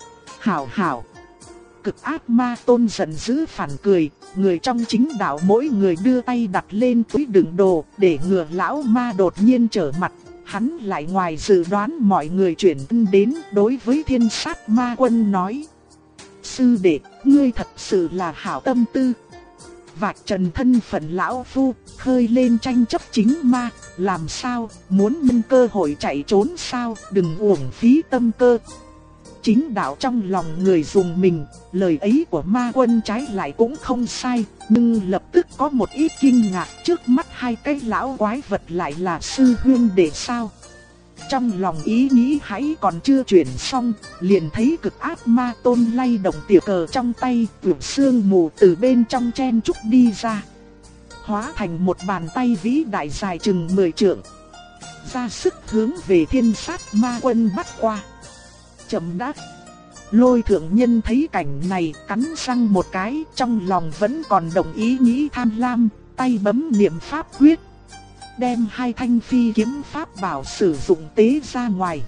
Hảo. Cực ác ma tôn giận dữ phản cười, người trong chính đạo mỗi người đưa tay đặt lên túi đựng đồ, để ngừa lão ma đột nhiên trở mặt. Hắn lại ngoài dự đoán mọi người chuyển đến, đối với thiên sát ma quân nói: sư đệ, ngươi thật sự là hảo tâm tư. Vạch trần thân phận lão phu, khơi lên tranh chấp chính ma, làm sao, muốn nhân cơ hội chạy trốn sao, đừng uổng phí tâm cơ. Chính đạo trong lòng người dùng mình, lời ấy của ma quân trái lại cũng không sai, nhưng lập tức có một ít kinh ngạc, trước mắt hai cái lão quái vật lại là sư huynh đệ sao. Trong lòng ý nghĩ hãy còn chưa chuyển xong, liền thấy cực ác ma tôn lay động tiểu cờ trong tay, vượt sương mù từ bên trong chen trúc đi ra, hóa thành một bàn tay vĩ đại dài chừng 10 trượng, ra sức hướng về thiên sát ma quân bắt qua. Chậm đã. Lôi thượng nhân thấy cảnh này cắn răng một cái, trong lòng vẫn còn đồng ý nghĩ tham lam, tay bấm niệm pháp quyết. đem 2 thanh phi kiếm pháp bảo sử dụng tế ra ngoài.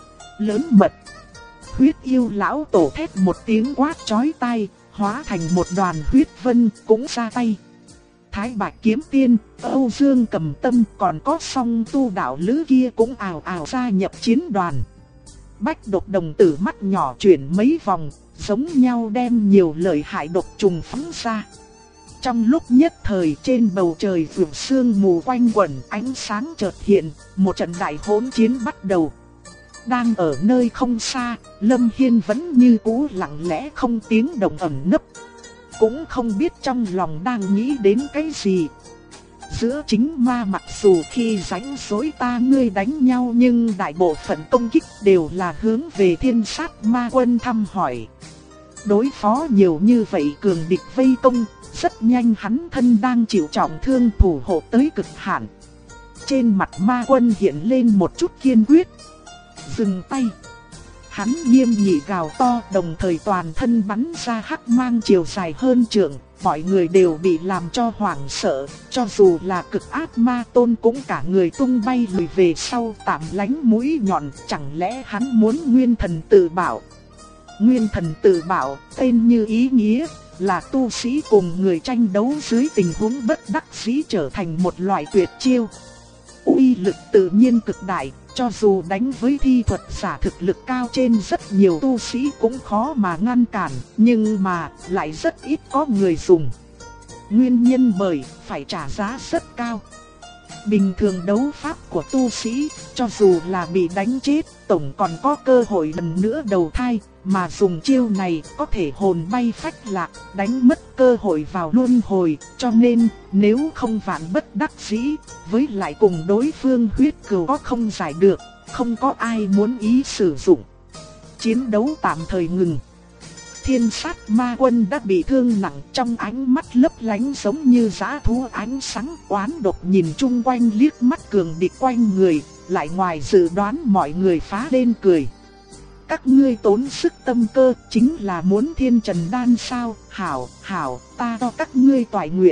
Lớn mật! Huyết yêu lão tổ thét một tiếng quát chói tai, hóa thành một đoàn huyết vân cũng ra tay. Thái Bạch Kiếm Tiên, Âu Dương Cầm Tâm còn có Song Tu đạo lữ kia cũng ào ào gia nhập chiến đoàn. Bách độc đồng tử mắt nhỏ chuyển mấy vòng, giống nhau đem nhiều lợi hại độc trùng phóng ra. Trong lúc nhất thời trên bầu trời vượt sương mù quanh quẩn, ánh sáng chợt hiện, một trận đại hỗn chiến bắt đầu. Đang ở nơi không xa, Lâm Hiên vẫn như cũ lặng lẽ không tiếng động ẩn nấp. Cũng không biết trong lòng đang nghĩ đến cái gì. Giữa chính ma mặc dù khi rảnh rỗi ta ngươi đánh nhau, nhưng đại bộ phận công kích đều là hướng về Thiên Sát Ma Quân thăm hỏi. Đối phó nhiều như vậy cường địch vây công, rất nhanh hắn thân đang chịu trọng thương thủ hộ tới cực hạn. Trên mặt Ma Quân hiện lên một chút kiên quyết. Dừng tay. Hắn nghiêm nghị gào to, đồng thời toàn thân bắn ra hắc mang chiều dài hơn trượng. Mọi người đều bị làm cho hoảng sợ, cho dù là cực ác ma tôn cũng cả người tung bay lùi về sau tạm lánh mũi nhọn. Chẳng lẽ hắn muốn nguyên thần tự bảo? Nguyên thần tự bảo, tên như ý nghĩa, là tu sĩ cùng người tranh đấu dưới tình huống bất đắc dĩ trở thành một loại tuyệt chiêu. Uy lực tự nhiên cực đại, cho dù đánh với thi thuật giả thực lực cao trên rất nhiều tu sĩ cũng khó mà ngăn cản, nhưng mà lại rất ít có người dùng. Nguyên nhân bởi phải trả giá rất cao. Bình thường đấu pháp của tu sĩ, cho dù là bị đánh chết, tổng còn có cơ hội lần nữa đầu thai, mà dùng chiêu này có thể hồn bay phách lạc, đánh mất cơ hội vào luân hồi, cho nên nếu không vạn bất đắc dĩ, với lại cùng đối phương huyết cừu có không giải được, không có ai muốn ý sử dụng. Chiến đấu tạm thời ngừng. Thiên Sát Ma Quân đã bị thương nặng, trong ánh mắt lấp lánh giống như dã thú ánh sáng oán độc nhìn chung quanh liếc mắt cường địch quanh người, lại ngoài dự đoán mọi người phá lên cười. Các ngươi tốn sức tâm cơ chính là muốn thiên trần đan sao? Hảo, ta cho các ngươi toại nguyện.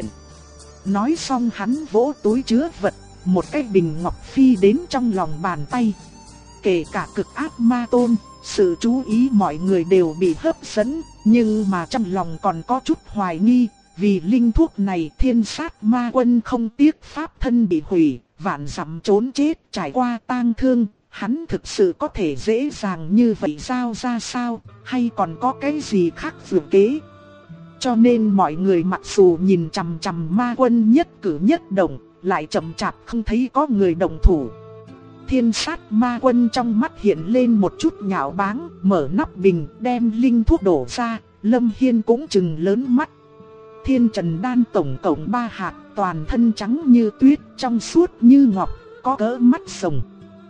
Nói xong hắn vỗ túi chứa vật, một cái bình ngọc phi đến trong lòng bàn tay. Kể cả cực ác ma tôn, sự chú ý mọi người đều bị hấp dẫn, nhưng mà trong lòng còn có chút hoài nghi, vì linh thuốc này Thiên Sát Ma Quân không tiếc pháp thân bị hủy, vạn dặm trốn chết, trải qua tang thương, hắn thực sự có thể dễ dàng như vậy giao ra sao, hay còn có cái gì khác vượt kế. Cho nên mọi người mặc dù nhìn chằm chằm Ma Quân nhất cử nhất động, lại chậm chạp không thấy có người động thủ. Thiên Sát Ma Quân trong mắt hiện lên một chút nhạo báng, mở nắp bình đem linh thuốc đổ ra, Lâm Hiên cũng trừng lớn mắt. Thiên Trần Đan tổng cộng 3 hạt, toàn thân trắng như tuyết, trong suốt như ngọc, có cỡ mắt rồng.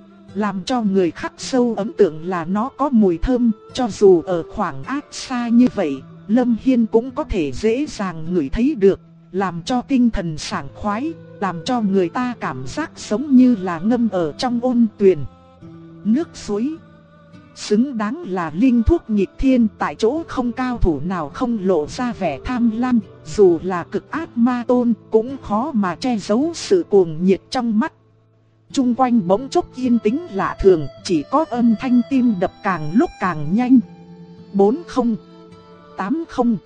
Làm cho người khắc sâu ấn tượng là nó có mùi thơm, cho dù ở khoảng ác xa như vậy, Lâm Hiên cũng có thể dễ dàng ngửi thấy được, làm cho tinh thần sảng khoái, làm cho người ta cảm giác giống như là ngâm ở trong ôn tuyền. Nước suối xứng đáng là linh thuốc nghịch thiên, tại chỗ không cao thủ nào không lộ ra vẻ tham lam, dù là cực ác ma tôn cũng khó mà che giấu sự cuồng nhiệt trong mắt. Trung quanh bỗng chốc yên tĩnh lạ thường, chỉ có âm thanh tim đập càng lúc càng nhanh. 40 80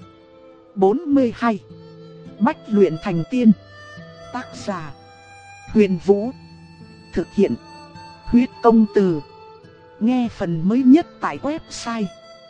42 Bách luyện thành tiên. Tác giả Huyền Vũ. Thực hiện Huyết Công Từ. Nghe phần mới nhất tại website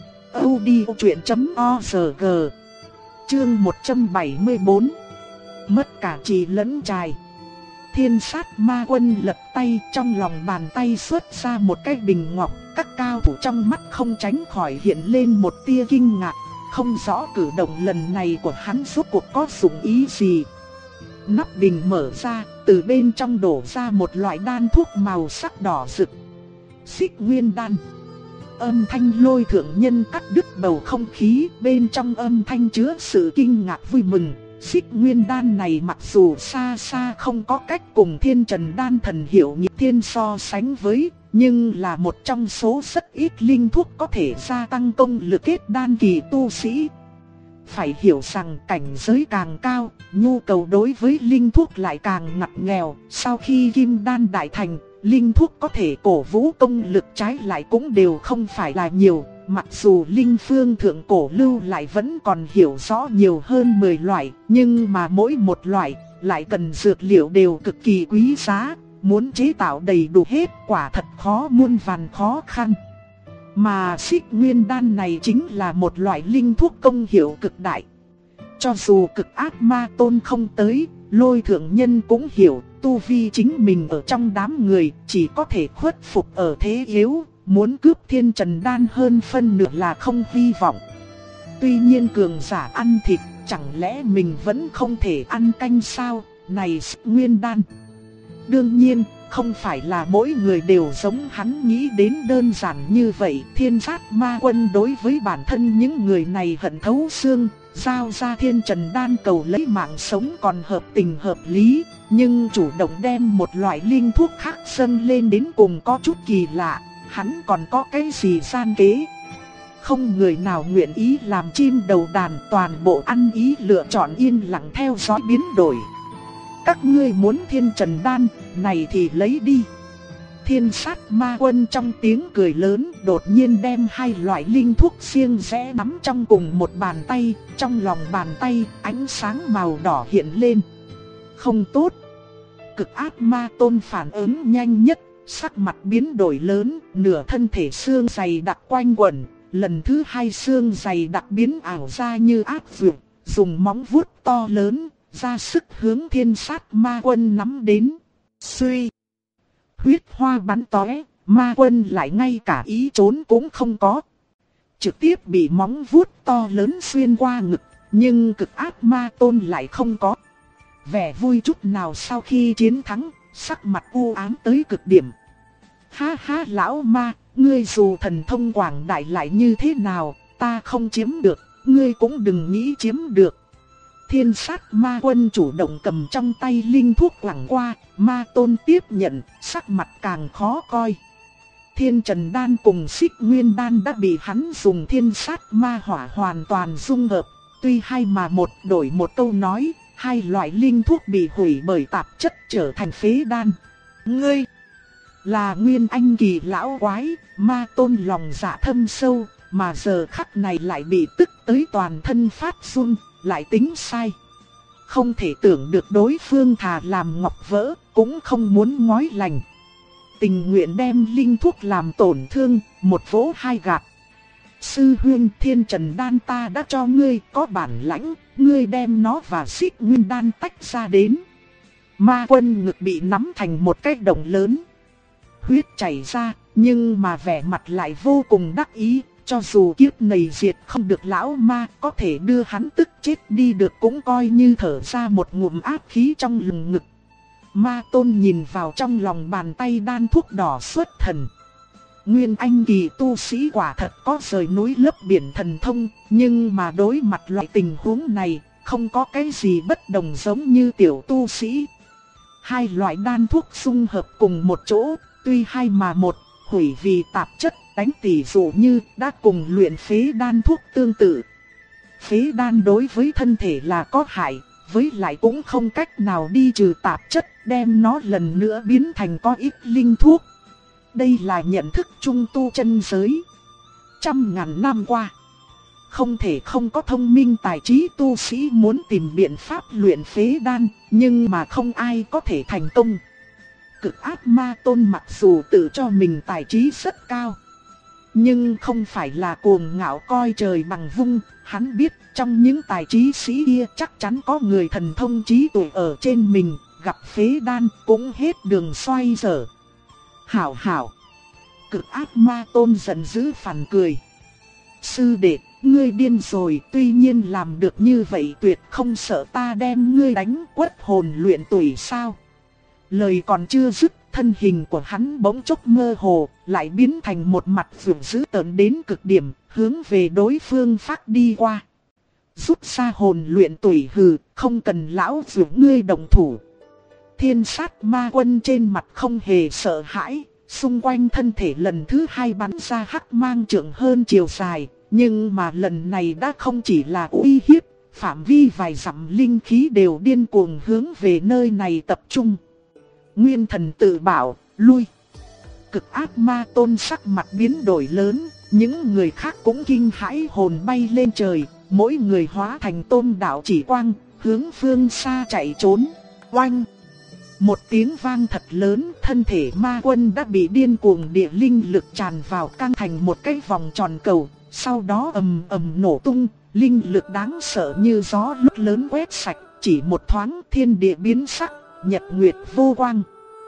audiochuyện.org. Chương 174. Mất cả trì lẫn trài. Thiên Sát Ma Quân lật tay, trong lòng bàn tay xuất ra một cái bình ngọc. Các cao thủ trong mắt không tránh khỏi hiện lên một tia kinh ngạc, không rõ cử động lần này của hắn rốt cuộc có dụng ý gì. Nắp bình mở ra, từ bên trong đổ ra một loại đan thuốc màu sắc đỏ rực. Xích Nguyên Đan. Âm thanh Lôi Thượng Nhân cắt đứt bầu không khí, bên trong âm thanh chứa sự kinh ngạc vui mừng. Xích Nguyên Đan này mặc dù xa xa không có cách cùng Thiên Trần Đan thần hiệu nghịch thiên so sánh với, nhưng là một trong số rất ít linh thuốc có thể gia tăng công lực kết đan kỳ tu sĩ. phải hiểu rằng cảnh giới càng cao, nhu cầu đối với linh thuốc lại càng ngặt nghèo. Sau khi kim đan đại thành, linh thuốc có thể cổ vũ công lực trái lại cũng đều không phải là nhiều. Mặc dù linh phương thượng cổ lưu lại vẫn còn hiểu rõ nhiều hơn 10 loại, nhưng mà mỗi một loại lại cần dược liệu đều cực kỳ quý giá. Muốn chế tạo đầy đủ hết quả thật khó muôn vàn khó khăn. Mà Xích Nguyên Đan này chính là một loại linh thuốc công hiệu cực đại. Cho dù Cực Ác Ma Tôn không tới, Lôi Thượng Nhân cũng hiểu tu vi chính mình ở trong đám người chỉ có thể khuất phục ở thế yếu. Muốn cướp Thiên Trần Đan hơn phân nửa là không hy vọng. Tuy nhiên cường giả ăn thịt, chẳng lẽ mình vẫn không thể ăn canh sao? Này Xích Nguyên Đan. Đương nhiên, không phải là mỗi người đều giống hắn nghĩ đến đơn giản như vậy. Thiên Sát Ma Quân đối với bản thân những người này hận thấu xương, giao ra Thiên Trần Đan cầu lấy mạng sống còn hợp tình hợp lý. Nhưng chủ động đem một loại linh thuốc khác dâng lên đến cùng có chút kỳ lạ. Hắn còn có cái gì gian kế? Không người nào nguyện ý làm chim đầu đàn, toàn bộ ăn ý lựa chọn yên lặng theo dõi biến đổi. Các ngươi muốn Thiên Trần Đan, này thì lấy đi. Thiên Sát Ma Quân trong tiếng cười lớn đột nhiên đem hai loại linh thuốc riêng rẽ nắm trong cùng một bàn tay. Trong lòng bàn tay ánh sáng màu đỏ hiện lên. Không tốt. Cực Ác Ma Tôn phản ứng nhanh nhất, sắc mặt biến đổi lớn, nửa thân thể xương dày đặc quanh quẩn. Lần thứ hai xương dày đặc biến ảo ra như ác vượt, dùng móng vuốt to lớn ra sức hướng Thiên Sát Ma Quân nắm đến. Suy, huyết hoa bắn tóe, Ma Quân lại ngay cả ý trốn cũng không có, trực tiếp bị móng vuốt to lớn xuyên qua ngực. Nhưng Cực Ác Ma Tôn lại không có vẻ vui chút nào sau khi chiến thắng, sắc mặt u ám tới cực điểm. Ha ha lão ma, ngươi dù thần thông quảng đại lại như thế nào, ta không chiếm được, ngươi cũng đừng nghĩ chiếm được. Thiên Sát Ma Quân chủ động cầm trong tay linh thuốc quẳng qua, Ma Tôn tiếp nhận, sắc mặt càng khó coi. Thiên Trần Đan cùng Xích Nguyên Đan đã bị hắn dùng Thiên Sát Ma Hỏa hoàn toàn dung hợp. Tuy hai mà một, đổi một câu nói, hai loại linh thuốc bị hủy bởi tạp chất trở thành phế đan. Ngươi là Nguyên Anh kỳ lão quái, Ma Tôn lòng dạ thâm sâu, mà giờ khắc này lại bị tức tới toàn thân phát run, lại tính sai. Không thể tưởng được đối phương thà làm ngọc vỡ, cũng không muốn ngói lành. Tình nguyện đem linh thuốc làm tổn thương, một vỗ hai gạt. Sư huynh, Thiên Trần Đan ta đã cho ngươi, có bản lãnh, ngươi đem nó và Xích Nguyên Đan tách ra đến. Ma Quân ngực bị nắm thành một cái động lớn. Huyết chảy ra, nhưng mà vẻ mặt lại vô cùng đắc ý. Cho dù kiếp này diệt không được lão ma, có thể đưa hắn tức chết đi được cũng coi như thở ra một ngụm áp khí trong lồng ngực. Ma Tôn nhìn vào trong lòng bàn tay đan thuốc đỏ xuất thần. Nguyên Anh kỳ tu sĩ quả thật có rời núi lấp biển thần thông, nhưng mà đối mặt loại tình huống này, không có cái gì bất đồng giống như tiểu tu sĩ. Hai loại đan thuốc xung hợp cùng một chỗ, tuy hai mà một, hủy vì tạp chất, đánh tỷ dụ như đã cùng luyện phế đan thuốc tương tự. Phế đan đối với thân thể là có hại, với lại cũng không cách nào đi trừ tạp chất, đem nó lần nữa biến thành có ít linh thuốc. Đây là nhận thức chung tu chân giới. Trăm ngàn năm qua, không thể không có thông minh tài trí tu sĩ muốn tìm biện pháp luyện phế đan, nhưng mà không ai có thể thành công. Cực Ác Ma Tôn mặc dù tự cho mình tài trí rất cao, nhưng không phải là cuồng ngạo coi trời bằng vung. Hắn biết trong những tài trí sĩ kia chắc chắn có người thần thông trí tuệ ở trên mình, gặp phế đan cũng hết đường xoay sở. Hảo hảo. Cực Ác Ma Tôn giận dữ phản cười. Sư đệ, ngươi điên rồi, tuy nhiên làm được như vậy tuyệt không sợ ta đem ngươi đánh quất hồn luyện tủy sao? Lời còn chưa dứt, thân hình của hắn bỗng chốc mơ hồ, lại biến thành một mặt vượng dữ tợn đến cực điểm, hướng về đối phương phát đi qua. Rút ra hồn luyện tủy hừ, không cần lão vượng ngươi động thủ. Thiên Sát Ma Quân trên mặt không hề sợ hãi, xung quanh thân thể lần thứ hai bắn ra hắc mang trượng hơn chiều dài, Nhưng mà lần này đã không chỉ là uy hiếp, phạm vi vài dặm linh khí đều điên cuồng hướng về nơi này tập trung. Nguyên thần tự bảo, lui. Cực ác ma tôn sắc mặt biến đổi lớn, những người khác cũng kinh hãi hồn bay lên trời, mỗi người hóa thành tôn đạo chỉ quang, hướng phương xa chạy trốn. Oanh! Một tiếng vang thật lớn, thân thể ma quân đã bị điên cuồng địa linh lực tràn vào căng thành một cái vòng tròn cầu, sau đó ầm ầm nổ tung, linh lực đáng sợ như gió lúc lớn quét sạch, chỉ một thoáng thiên địa biến sắc, nhật nguyệt vô quang.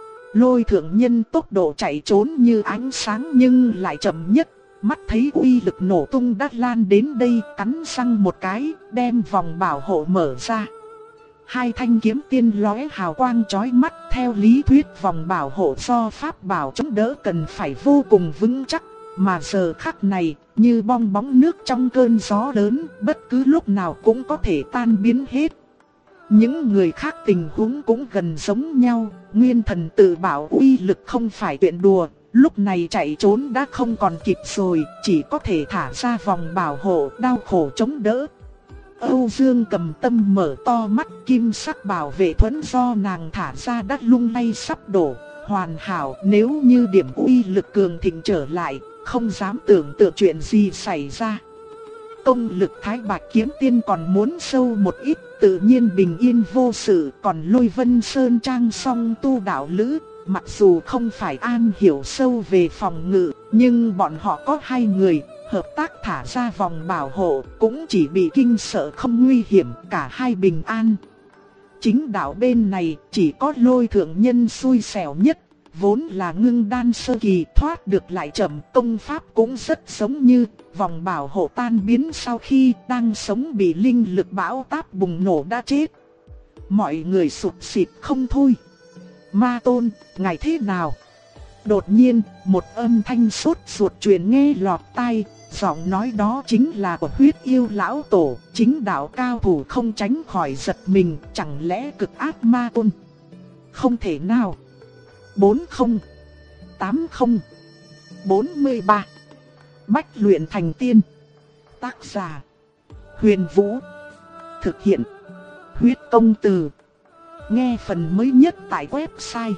Lôi thượng nhân tốc độ chạy trốn như ánh sáng nhưng lại chậm nhất, mắt thấy uy lực nổ tung đã lan đến đây, cắn răng một cái, đem vòng bảo hộ mở ra. Hai thanh kiếm tiên lóe hào quang chói mắt, theo lý thuyết vòng bảo hộ do pháp bảo chống đỡ cần phải vô cùng vững chắc, mà giờ khắc này, như bong bóng nước trong cơn gió lớn, bất cứ lúc nào cũng có thể tan biến hết. Những người khác tình huống cũng gần giống nhau, nguyên thần tự bảo uy lực không phải chuyện đùa, lúc này chạy trốn đã không còn kịp rồi, chỉ có thể thả ra vòng bảo hộ, đau khổ chống đỡ. Âu Dương Cầm Tâm mở to mắt, kim sắc bảo vệ thuẫn do nàng thả ra đã lung lay sắp đổ, hoàn hảo. Nếu như điểm uy lực cường thịnh trở lại, không dám tưởng tượng chuyện gì xảy ra. Công lực Thái Bạch kiếm tiên còn muốn sâu một ít, tự nhiên bình yên vô sự. Còn Lôi Vân Sơn Trang Song Tu đạo lữ, mặc dù không phải an hiểu sâu về phòng ngự, nhưng bọn họ có hai người hợp tác thả ra vòng bảo hộ, cũng chỉ bị kinh sợ không nguy hiểm, cả hai bình an. Chính đạo bên này chỉ có Lôi thượng nhân xui xẻo nhất, vốn là ngưng đan sơ kỳ thoát được lại chậm, công pháp cũng rất giống như vòng bảo hộ tan biến sau khi đang sống bị linh lực bão táp bùng nổ đã chết. Mọi người sụp xịt không thôi. Ma Tôn, ngài thế nào? Đột nhiên, một âm thanh sốt ruột truyền nghe lọt tai, giọng nói đó chính là của Huyết Yêu lão tổ. Chính đạo cao thủ không tránh khỏi giật mình, chẳng lẽ Cực Ác Ma Tôn? Không thể nào. 40 80 43 Bách luyện thành tiên. Tác giả Huyền Vũ. Thực hiện Huyết Công Từ. Nghe phần mới nhất tại website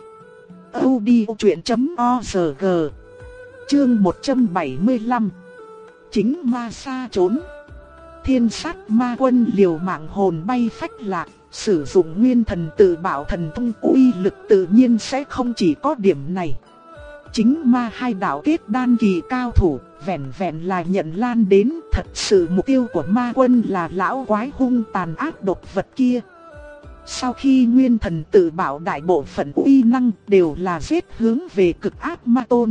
audiochuyện.org. Chương 175. Chính ma xa trốn. Thiên sát ma quân liều mạng hồn bay phách lạc, sử dụng nguyên thần tự bảo thần thông, uy lực tự nhiên sẽ không chỉ có điểm này. Chính ma hai đạo kết đan kỳ cao thủ, vẹn vẹn là nhận lan đến, thật sự mục tiêu của ma quân là lão quái hung tàn ác độc vật kia. Sau khi nguyên thần tự bảo đại bộ phận uy năng đều là giết hướng về Cực Ác Ma Tôn.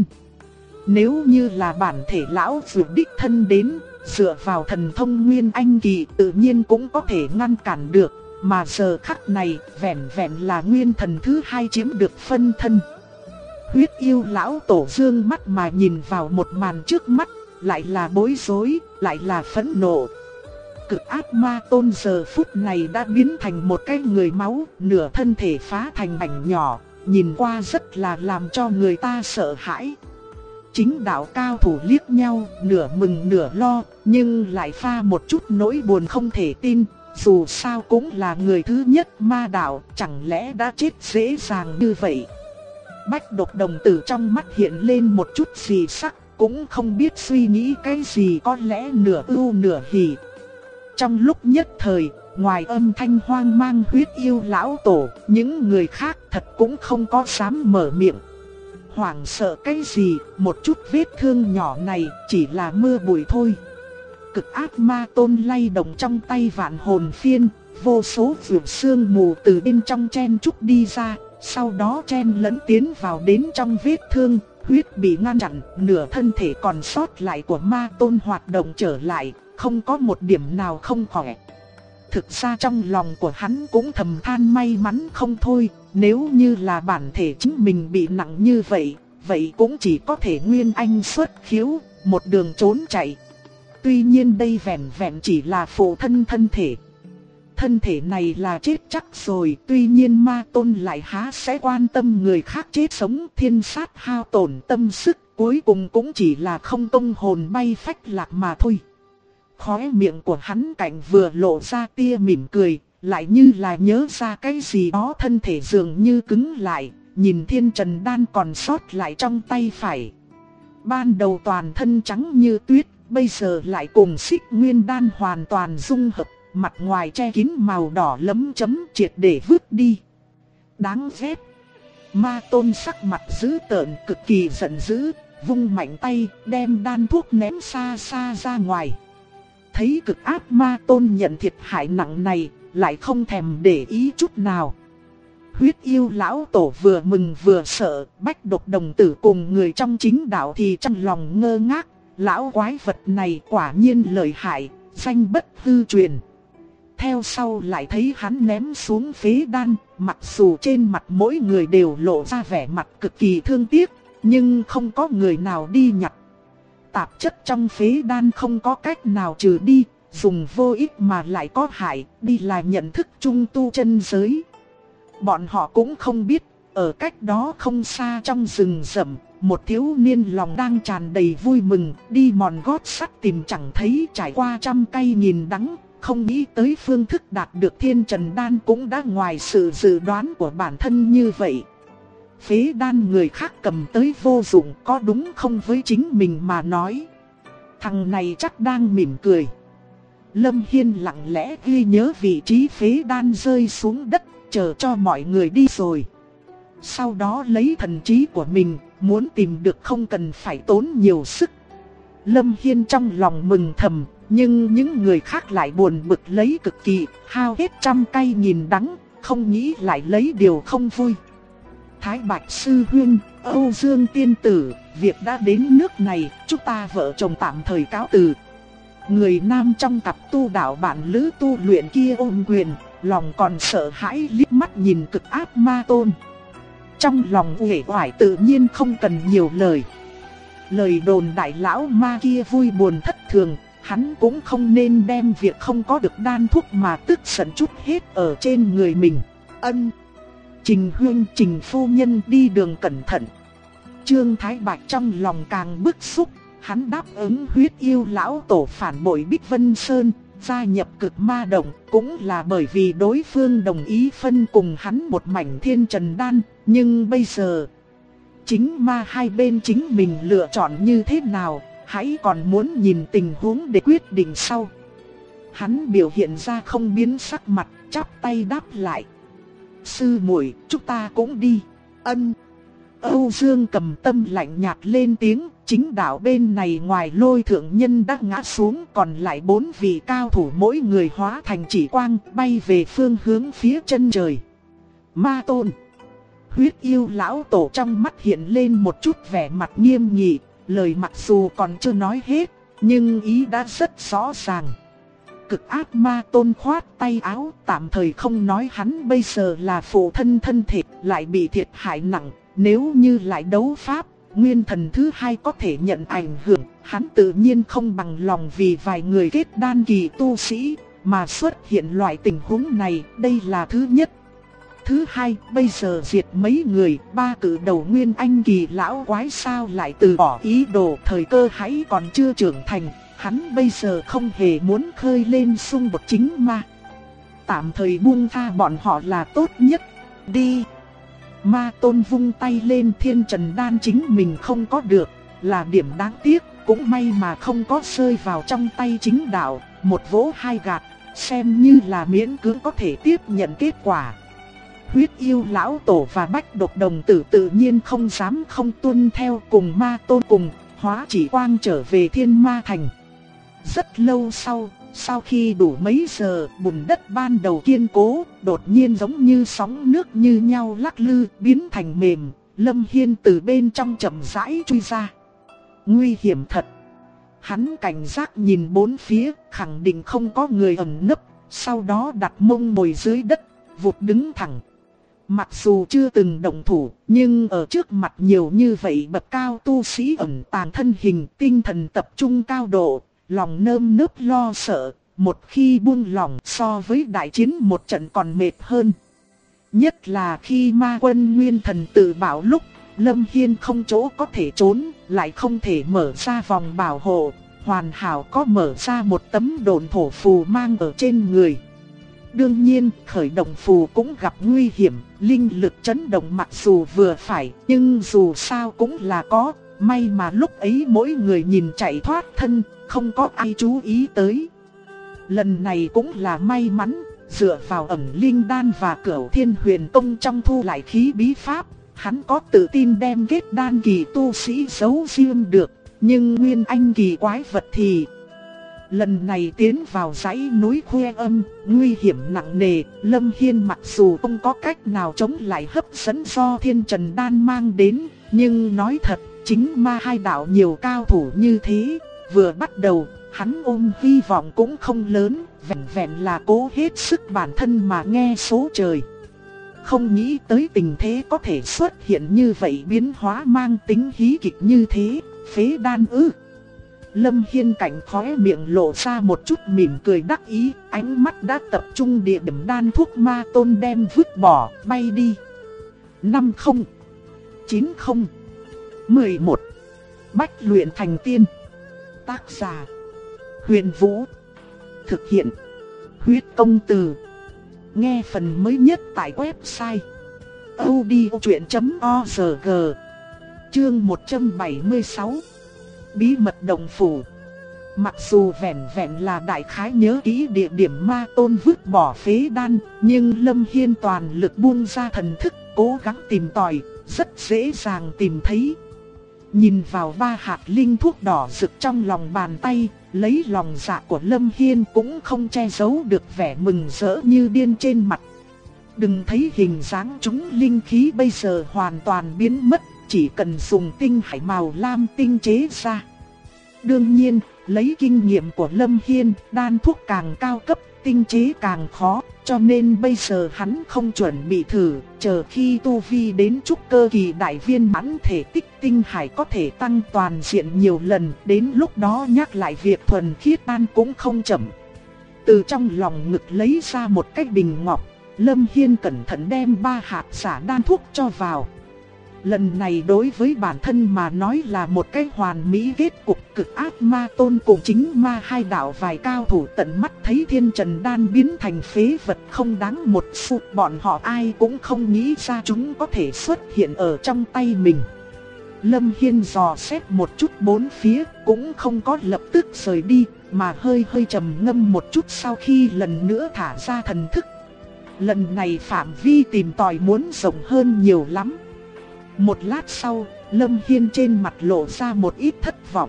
Nếu như là bản thể lão dược đích thân đến, dựa vào thần thông nguyên anh kỳ tự nhiên cũng có thể ngăn cản được. Mà giờ khắc này, vẹn vẹn là nguyên thần thứ hai chiếm được phân thân. Huyết Yêu lão tổ dương mắt mà nhìn vào một màn trước mắt, lại là bối rối, lại là phẫn nộ. Cực Ác Ma Tôn giờ phút này đã biến thành một cái người máu, nửa thân thể phá thành mảnh nhỏ, nhìn qua rất là làm cho người ta sợ hãi. Chính đạo cao thủ liếc nhau, nửa mừng nửa lo, nhưng lại pha một chút nỗi buồn không thể tin. Dù sao cũng là người thứ nhất ma đạo, chẳng lẽ đã chết dễ dàng như vậy? Bách Độc đồng tử trong mắt hiện lên một chút gì sắc, cũng không biết suy nghĩ cái gì, có lẽ nửa ưu nửa hỉ. Trong lúc nhất thời, ngoài âm thanh hoang mang Huyết Yêu lão tổ, những người khác thật cũng không có dám mở miệng. Hoảng sợ cái gì, một chút vết thương nhỏ này chỉ là mưa bụi thôi. Cực Ác Ma Tôn lay động trong tay vạn hồn phiên, vô số vượt sương mù từ bên trong chen trúc đi ra, sau đó chen lẫn tiến vào đến trong vết thương, huyết bị ngăn chặn, nửa thân thể còn sót lại của Ma Tôn hoạt động trở lại, không có một điểm nào không khỏe. Thực ra trong lòng của hắn cũng thầm than may mắn không thôi, nếu như là bản thể chính mình bị nặng như vậy, vậy cũng chỉ có thể nguyên anh xuất khiếu, một đường trốn chạy. Tuy nhiên đây vẹn vẹn chỉ là phụ thân thân thể. Thân thể này là chết chắc rồi, tuy nhiên Ma Tôn lại há sẽ quan tâm người khác chết sống, thiên sát hao tổn tâm sức, cuối cùng cũng chỉ là không công hồn bay phách lạc mà thôi. khóe miệng của hắn cạnh vừa lộ ra tia mỉm cười, lại như là nhớ ra cái gì đó, thân thể dường như cứng lại, nhìn thiên trần đan còn sót lại trong tay phải. Ban đầu toàn thân trắng như tuyết, bây giờ lại cùng xích nguyên đan hoàn toàn dung hợp, mặt ngoài che kín màu đỏ lấm chấm triệt để vứt đi. Đáng ghét. Ma Tôn sắc mặt dữ tợn, cực kỳ giận dữ, vung mạnh tay, đem đan thuốc ném xa xa ra ngoài. Thấy cực áp Ma Tôn nhận thiệt hại nặng này, lại không thèm để ý chút nào. Huyết yêu lão tổ vừa mừng vừa sợ, Bách Độc đồng tử cùng người trong chính đạo thì trong lòng ngơ ngác. Lão quái vật này quả nhiên lợi hại, danh bất hư truyền. Theo sau lại thấy hắn ném xuống phế đan, mặc dù trên mặt mỗi người đều lộ ra vẻ mặt cực kỳ thương tiếc, nhưng không có người nào đi nhặt. Tạp chất trong phế đan không có cách nào trừ đi, dùng vô ích mà lại có hại, đi là nhận thức chung tu chân giới. Bọn họ cũng không biết, ở cách đó không xa trong rừng rậm, một thiếu niên lòng đang tràn đầy vui mừng, đi mòn gót sắt tìm chẳng thấy, trải qua trăm cây nghìn đắng, không nghĩ tới phương thức đạt được thiên trần đan cũng đã ngoài sự dự đoán của bản thân như vậy. Phế đan người khác cầm tới vô dụng, có đúng không với chính mình mà nói. Thằng này chắc đang mỉm cười. Lâm Hiên lặng lẽ ghi nhớ vị trí phế đan rơi xuống đất, chờ cho mọi người đi rồi. Sau đó lấy thần trí của mình, muốn tìm được không cần phải tốn nhiều sức. Lâm Hiên trong lòng mừng thầm, nhưng những người khác lại buồn bực lấy cực kỳ, hao hết trăm cây nghìn đắng, không nghĩ lại lấy điều không vui. Thái Bạch Sư Huynh, Âu Dương Tiên Tử, việc đã đến nước này, chúng ta vợ chồng tạm thời cáo từ. Người nam trong cặp tu đạo bạn lữ tu luyện kia ôm quyền, lòng còn sợ hãi liếc mắt nhìn cực áp Ma Tôn. Trong lòng uể oải tự nhiên không cần nhiều lời. Lời đồn đại lão ma kia vui buồn thất thường, hắn cũng không nên đem việc không có được đan thuốc mà tức giận chút hết ở trên người mình. Trình Huynh, Trình Phu Nhân đi đường cẩn thận. Trương Thái Bạch trong lòng càng bức xúc, hắn đáp ứng huyết yêu lão tổ phản bội Bích Vân Sơn, gia nhập cực ma động, cũng là bởi vì đối phương đồng ý phân cùng hắn một mảnh thiên trần đan, nhưng bây giờ chính ma hai bên chính mình lựa chọn như thế nào, hãy còn muốn nhìn tình huống để quyết định sau. Hắn biểu hiện ra không biến sắc mặt, chắp tay đáp lại. Sư muội, chúng ta cũng đi. Âu Dương Cầm Tâm lạnh nhạt lên tiếng, chính đạo bên này ngoài Lôi thượng nhân đã ngã xuống, còn lại 4 vị cao thủ mỗi người hóa thành chỉ quang, bay về phương hướng phía chân trời. Ma Tôn. Huyết yêu lão tổ trong mắt hiện lên một chút vẻ mặt nghiêm nghị, lời mặc dù còn chưa nói hết, nhưng ý đã rất rõ ràng. Cực ác Ma Tôn khoát tay áo, tạm thời không nói hắn bây giờ là phụ thân thân thể, lại bị thiệt hại nặng. Nếu như lại đấu pháp, nguyên thần thứ hai có thể nhận ảnh hưởng, hắn tự nhiên không bằng lòng vì vài người kết đan kỳ tu sĩ mà xuất hiện loại tình huống này, đây là thứ nhất. Thứ hai, bây giờ diệt mấy người, 3 cử đầu nguyên anh kỳ lão quái sao lại từ bỏ ý đồ, thời cơ hãy còn chưa trưởng thành, hắn bây giờ không hề muốn khơi lên xung đột chính ma. Tạm thời buông tha bọn họ là tốt nhất, đi. Ma Tôn vung tay lên, thiên trần đan chính mình không có được, là điểm đáng tiếc, cũng may mà không có rơi vào trong tay chính đạo, một vỗ hai gạt, xem như là miễn cưỡng có thể tiếp nhận kết quả. Huyết yêu lão tổ và Bách Độc đồng tử tự nhiên không dám không tuân theo, cùng Ma Tôn cùng hóa chỉ quang trở về Thiên Ma Thành. Rất lâu sau khi đủ mấy giờ, bùn đất ban đầu kiên cố, đột nhiên giống như sóng nước như nhau lắc lư, biến thành mềm. Lâm Hiên từ bên trong chậm rãi chui ra. Nguy hiểm thật. Hắn cảnh giác nhìn bốn phía, khẳng định không có người ẩn nấp, sau đó đặt mông ngồi dưới đất, vụt đứng thẳng. Mặc dù chưa từng động thủ, nhưng ở trước mặt nhiều như vậy bậc cao tu sĩ ẩn tàng thân hình, tinh thần tập trung cao độ, lòng nơm nớp lo sợ, một khi buông lỏng so với đại chiến một trận còn mệt hơn. Nhất là khi ma quân nguyên thần tự bảo lúc, Lâm Hiên không chỗ có thể trốn, lại không thể mở ra vòng bảo hộ, hoàn hảo có mở ra một tấm độn thổ phù mang ở trên người. Đương nhiên, khởi động phù cũng gặp nguy hiểm, linh lực chấn động mặc dù vừa phải, nhưng dù sao cũng là có, may mà lúc ấy mỗi người nhìn chạy thoát thân, không có ai chú ý tới. Lần này cũng là may mắn, dựa vào ẩn linh đan và Cửu Thiên Huyền Tông trong thu lại khí bí pháp, hắn có tự tin đem kết đan kỳ tu sĩ giấu riêng được, nhưng nguyên anh kỳ quái vật thì... Lần này tiến vào dãy núi Khuê Âm, nguy hiểm nặng nề, Lâm Hiên mặc dù không có cách nào chống lại hấp dẫn do Thiên Trần Đan mang đến, nhưng nói thật, chính ma hai đạo nhiều cao thủ như thế, vừa bắt đầu, hắn ôm hy vọng cũng không lớn, vẹn vẹn là cố hết sức bản thân mà nghe số trời. Không nghĩ tới tình thế có thể xuất hiện như vậy, biến hóa mang tính hí kịch như thế, phế đan ư. Lâm Hiên cạnh khóe miệng lộ ra một chút mỉm cười đắc ý, ánh mắt đã tập trung địa điểm đan thuốc ma tôn đem vứt bỏ, bay đi. 50 90 11 Bách luyện thành tiên. Tác giả Huyền Vũ. Thực hiện Huyết Công Từ. Nghe phần mới nhất tại website audiochuyện.org. Chương 176. Bí mật động phủ. Mặc dù vẹn vẹn là đại khái nhớ kỹ địa điểm ma tôn vứt bỏ phế đan, nhưng Lâm Hiên toàn lực buông ra thần thức, cố gắng tìm tòi, rất dễ dàng tìm thấy. Nhìn vào 3 hạt linh thuốc đỏ rực trong lòng bàn tay, lấy lòng dạ của Lâm Hiên cũng không che giấu được vẻ mừng rỡ như điên trên mặt. Đừng thấy hình dáng chúng linh khí bây giờ hoàn toàn biến mất, chỉ cần dùng tinh hải màu lam tinh chế ra. Đương nhiên, lấy kinh nghiệm của Lâm Hiên, đan thuốc càng cao cấp, tinh chế càng khó, cho nên bây giờ hắn không chuẩn bị thử, chờ khi tu vi đến trúc cơ kỳ đại viên mãn thể tích tinh hải có thể tăng toàn diện nhiều lần, đến lúc đó nhắc lại việc thuần khiết đan cũng không chậm. Từ trong lòng ngực lấy ra một cái bình ngọc, Lâm Hiên cẩn thận đem 3 hạt giả đan thuốc cho vào. Lần này đối với bản thân mà nói là một cái hoàn mỹ kết cục, cực ác ma tôn cùng chính ma hai đạo vài cao thủ tận mắt thấy Thiên Trần Đan biến thành phế vật không đáng một xu, bọn họ ai cũng không nghĩ ra chúng có thể xuất hiện ở trong tay mình. Lâm Hiên dò xét một chút bốn phía, cũng không có lập tức rời đi, mà hơi trầm ngâm một chút sau khi lần nữa thả ra thần thức. Lần này phạm vi tìm tòi muốn rộng hơn nhiều lắm. Một lát sau, Lâm Hiên trên mặt lộ ra một ít thất vọng.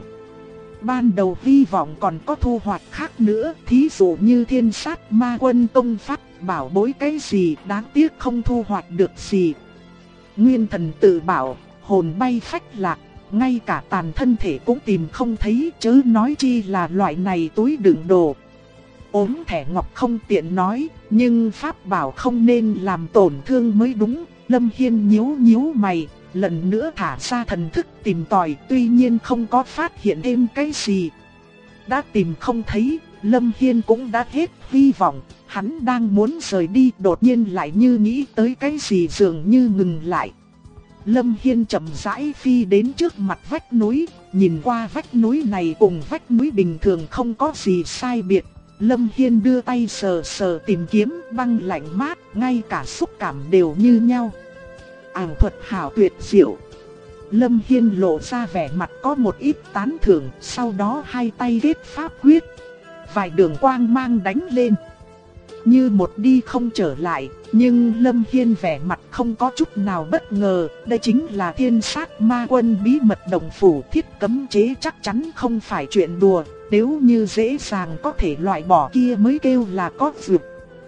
Ban đầu hy vọng còn có thu hoạch khác nữa, thí dụ như Thiên Sát Ma Quân công pháp, bảo bối cái gì, đáng tiếc không thu hoạch được gì. Nguyên thần tự bảo, hồn bay phách lạc, ngay cả tàn thân thể cũng tìm không thấy, chớ nói chi là loại này túi đựng đồ. Ốm thẻ ngọc không tiện nói, nhưng pháp bảo không nên làm tổn thương mới đúng. Lâm Hiên nhíu mày, lần nữa thả ra thần thức tìm tòi, tuy nhiên không có phát hiện thêm cái gì. Đã tìm không thấy, Lâm Hiên cũng đã hết hy vọng, hắn đang muốn rời đi, đột nhiên lại như nghĩ tới cái gì dường như ngừng lại. Lâm Hiên chậm rãi phi đến trước mặt vách núi, nhìn qua vách núi này cùng vách núi bình thường không có gì sai biệt. Lâm Hiên đưa tay sờ tìm kiếm, băng lạnh mát, ngay cả xúc cảm đều như nhau. Ảo thuật hảo tuyệt diệu. Lâm Hiên lộ ra vẻ mặt có một ít tán thưởng, sau đó hai tay kết pháp quyết. Vài đường quang mang đánh lên, như một đi không trở lại, nhưng Lâm Hiên vẻ mặt không có chút nào bất ngờ, đây chính là Thiên Sát Ma Quân bí mật động phủ thiết cấm chế, chắc chắn không phải chuyện đùa, nếu như dễ dàng có thể loại bỏ kia mới kêu là có dược.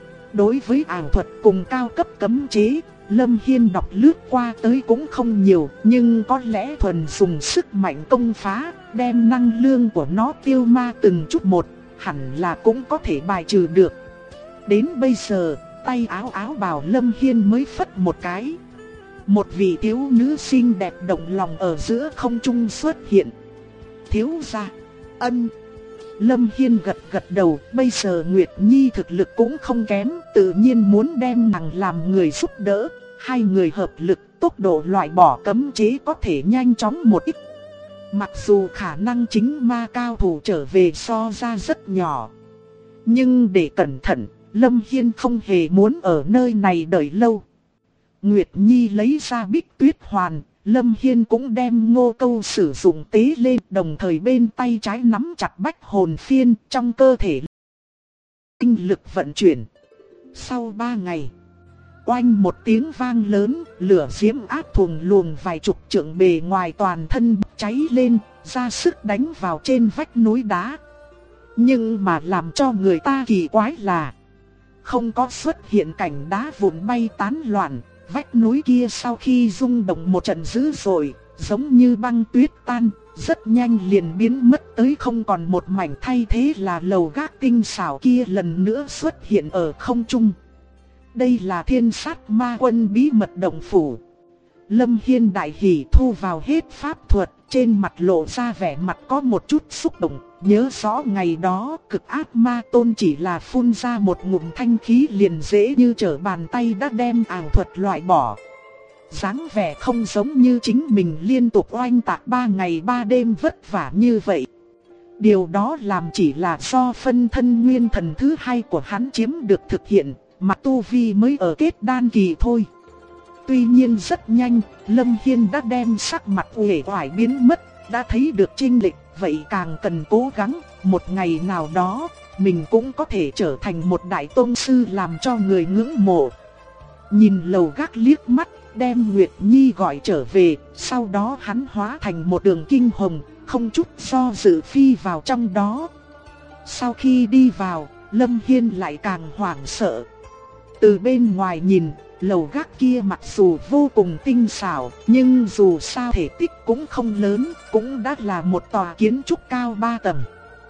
Đối với ảo thuật cùng cao cấp cấm chế, Lâm Hiên đọc lướt qua tới cũng không nhiều, nhưng có lẽ thuần dùng sức mạnh công phá, đem năng lượng của nó tiêu ma từng chút một, hẳn là cũng có thể bài trừ được. Đến bây giờ, tay áo bào Lâm Hiên mới phất một cái. Một vị thiếu nữ xinh đẹp động lòng ở giữa không trung xuất hiện. Thiếu gia, ân. Lâm Hiên gật đầu, bây giờ Nguyệt Nhi thực lực cũng không kém, tự nhiên muốn đem nàng làm người giúp đỡ. Hai người hợp lực, tốc độ loại bỏ cấm chế có thể nhanh chóng một ít. Mặc dù khả năng chính ma cao thủ trở về so ra rất nhỏ, nhưng để cẩn thận, Lâm Hiên không hề muốn ở nơi này đợi lâu. Nguyệt Nhi lấy ra Bích Tuyết Hoàn, Lâm Hiên cũng đem Ngô Câu sử dụng tế lên, đồng thời bên tay trái nắm chặt Bách Hồn Phiên, trong cơ thể linh lực vận chuyển. Sau 3 ngày, oanh một tiếng vang lớn, lửa diễm ác thuồng luồng vài chục trượng bề ngoài toàn thân cháy lên, ra sức đánh vào trên vách núi đá. Nhưng mà làm cho người ta kỳ quái là không có xuất hiện cảnh đá vụn bay tán loạn. Vách núi kia sau khi rung động một trận dữ dội, giống như băng tuyết tan, rất nhanh liền biến mất tới không còn một mảnh, thay thế là lầu gác tinh xảo kia lần nữa xuất hiện ở không trung. Đây là Thiên Sát Ma Quân bí mật động phủ. Lâm Hiên đại hỉ thu vào hết pháp thuật, trên mặt lộ ra vẻ mặt có một chút xúc động. Nhớ rõ ngày đó Cực Ác Ma Tôn chỉ là phun ra một ngụm thanh khí liền dễ như trở bàn tay đã đem ảo thuật loại bỏ. Dáng vẻ không giống như chính mình liên tục oanh tạc 3 ngày 3 đêm vất vả như vậy. Điều đó làm chỉ là do phân thân nguyên thần thứ 2 của hắn chiếm được thực hiện, mà tu vi mới ở kết đan kỳ thôi. Tuy nhiên rất nhanh, Lâm Hiên đã đem sắc mặt uể oải biến mất, đã thấy được chênh lệch, vậy càng cần cố gắng, một ngày nào đó, mình cũng có thể trở thành một đại tôn sư làm cho người ngưỡng mộ. Nhìn lầu gác liếc mắt, đem Nguyệt Nhi gọi trở về, sau đó hắn hóa thành một đường kinh hồng, không chút do dự phi vào trong đó. Sau khi đi vào, Lâm Hiên lại càng hoảng sợ. Từ bên ngoài nhìn, lầu gác kia mặc dù vô cùng tinh xảo, nhưng dù sao thể tích cũng không lớn, cũng đã là một tòa kiến trúc cao 3 tầng.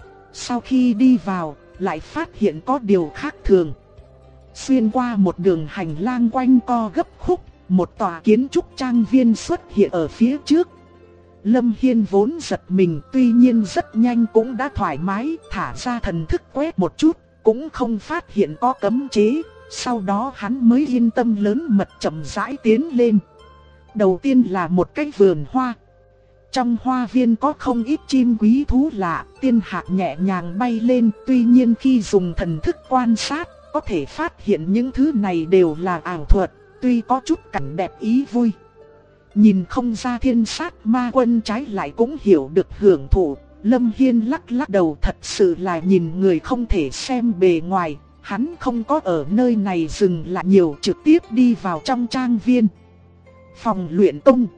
Sau khi đi vào, lại phát hiện có điều khác thường. Xuyên qua một đường hành lang quanh co gấp khúc, một tòa kiến trúc trang viên xuất hiện ở phía trước. Lâm Hiên vốn giật mình, tuy nhiên rất nhanh cũng đã thoải mái, thả ra thần thức quét một chút, cũng không phát hiện có cấm chế. Sau đó hắn mới yên tâm lớn mật chậm rãi tiến lên. Đầu tiên là một cái vườn hoa. Trong hoa viên có không ít chim quý thú lạ, tiên hạc nhẹ nhàng bay lên. Tuy nhiên khi dùng thần thức quan sát, có thể phát hiện những thứ này đều là ảo thuật, tuy có chút cảnh đẹp ý vui. Nhìn không ra Thiên Sát Ma Quân trái lại cũng hiểu được hưởng thụ. Lâm Hiên lắc lắc đầu, thật sự là nhìn người không thể xem bề ngoài. Hắn không có ở nơi này dừng lại nhiều, trực tiếp đi vào trong trang viên. Phòng luyện công.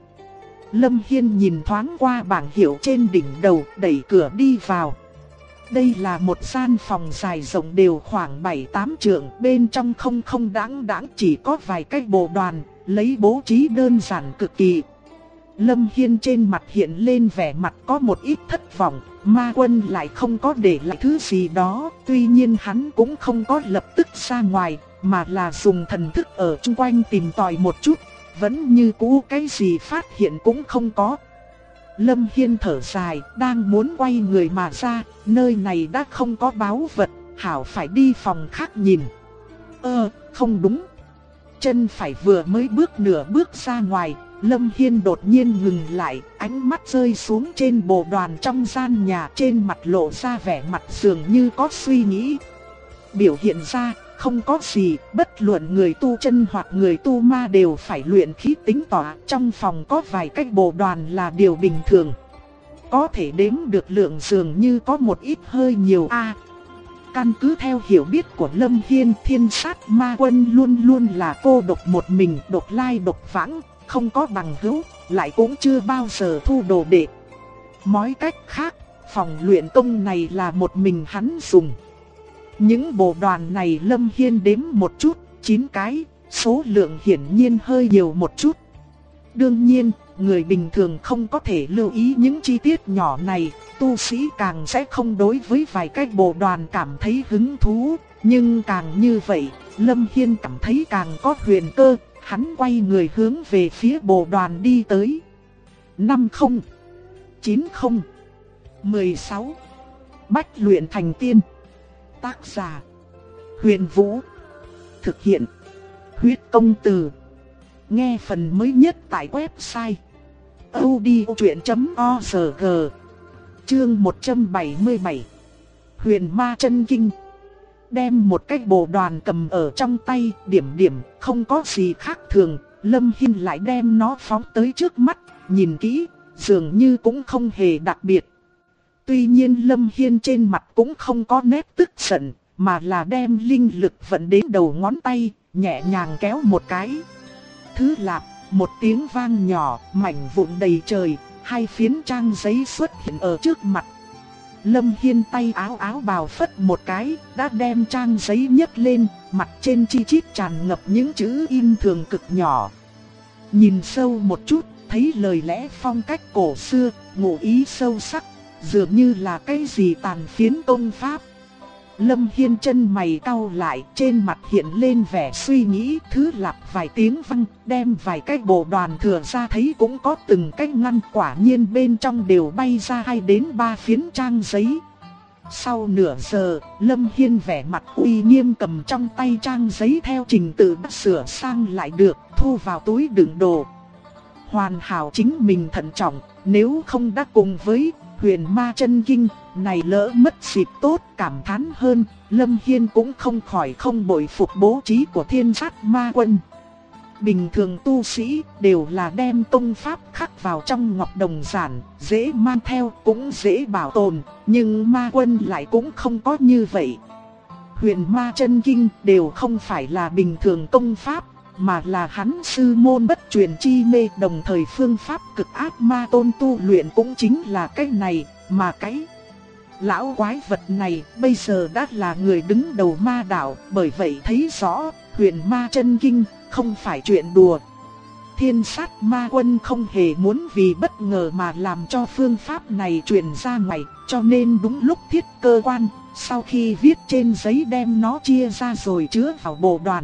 Lâm Hiên nhìn thoáng qua bảng hiệu trên đỉnh đầu, đẩy cửa đi vào. Đây là một gian phòng dài rộng đều khoảng 7-8 trượng, bên trong không đáng chỉ có vài cái bộ đoàn, lấy bố trí đơn giản cực kỳ. Lâm Hiên trên mặt hiện lên vẻ mặt có một ít thất vọng, Ma Quân lại không có để lại thứ gì đó, tuy nhiên hắn cũng không có lập tức ra ngoài, mà là dùng thần thức ở chung quanh tìm tòi một chút, vẫn như cũ cái gì phát hiện cũng không có. Lâm Hiên thở dài, đang muốn quay người mà ra, nơi này đã không có báu vật, hảo phải đi phòng khác nhìn. Không đúng. Chân phải vừa mới bước nửa bước ra ngoài, Lâm Hiên đột nhiên ngừng lại, ánh mắt rơi xuống trên bộ đoàn trong gian nhà, trên mặt lộ ra vẻ mặt dường như có suy nghĩ. Biểu hiện ra, không có gì, bất luận người tu chân hoặc người tu ma đều phải luyện khí tính tỏa, trong phòng có vài cái bộ đoàn là điều bình thường. Có thể đếm được lượng dường như có một ít hơi nhiều Căn cứ theo hiểu biết của Lâm Hiên, Thiên Sát Ma Quân luôn luôn là cô độc một mình, độc lai độc vãng, không có bằng hữu, lại cũng chưa bao giờ thu đồ đệ. Nói cách khác, phòng luyện công này là một mình hắn dùng. Những bộ đoàn này Lâm Hiên đếm một chút, 9 cái, số lượng hiển nhiên hơi nhiều một chút. Đương nhiên, người bình thường không có thể lưu ý những chi tiết nhỏ này, tu sĩ càng sẽ không đối với vài cái bộ đoàn cảm thấy hứng thú. Nhưng càng như vậy, Lâm Hiên cảm thấy càng có huyền cơ, hắn quay người hướng về phía bộ đoàn đi tới. 50, 90, 16. Bách luyện thành tiên. Tác giả: Huyền Vũ. Thực hiện: Huyết Công Từ. Nghe phần mới nhất tại website audiochuyện.org. Chương 177. Huyền Ma Chân Kinh. Đem một cái bồ đoàn cầm ở trong tay, điểm không có gì khác thường. Lâm Hiên lại đem nó phóng tới trước mắt, nhìn kỹ, dường như cũng không hề đặc biệt. Tuy nhiên Lâm Hiên trên mặt cũng không có nét tức giận, mà là đem linh lực vận đến đầu ngón tay, nhẹ nhàng kéo một cái. Thứ lạp, một tiếng vang nhỏ, mảnh vụn đầy trời, hai phiến trang giấy xuất hiện ở trước mặt. Lâm Hiên tay áo bào phất một cái, đã đem trang giấy nhấc lên, mặt trên chi chít tràn ngập những chữ in thường cực nhỏ. Nhìn sâu một chút, thấy lời lẽ phong cách cổ xưa, ngụ ý sâu sắc, dường như là cái gì tàn phiến công pháp. Lâm Hiên chân mày cau lại, trên mặt hiện lên vẻ suy nghĩ. Thứ lặp vài tiếng vang, đem vài cái bộ đoàn thừa ra thấy cũng có từng cái ngăn, quả nhiên bên trong đều bay ra 2 đến 3 phiến trang giấy. Sau nửa giờ, Lâm Hiên vẻ mặt uy nghiêm cầm trong tay trang giấy theo trình tự đã sửa sang lại được, thu vào túi đựng đồ. Hoàn hảo chính mình thận trọng, nếu không đã cùng với Huyền Ma Chân Kinh này lỡ mất dịp tốt. Cảm thán hơn, Lâm Hiên cũng không khỏi không bội phục bố trí của Thiên Sát Ma Quân. Bình thường tu sĩ đều là đem công pháp khắc vào trong ngọc đồng giản, dễ mang theo cũng dễ bảo tồn, nhưng Ma Quân lại cũng không có như vậy. Huyền Ma Chân Kinh đều không phải là bình thường công pháp, mà là hắn sư môn bất truyền chi mê, đồng thời phương pháp cực ác ma tôn tu luyện cũng chính là cái này, mà cái lão quái vật này bây giờ đã là người đứng đầu ma đạo, bởi vậy thấy rõ, Huyền Ma Chân Kinh không phải chuyện đùa. Thiên Sát Ma Quân không hề muốn vì bất ngờ mà làm cho phương pháp này truyền ra ngoài, cho nên đúng lúc thiết cơ quan, sau khi viết trên giấy đem nó chia ra rồi chứa vào bộ đoàn.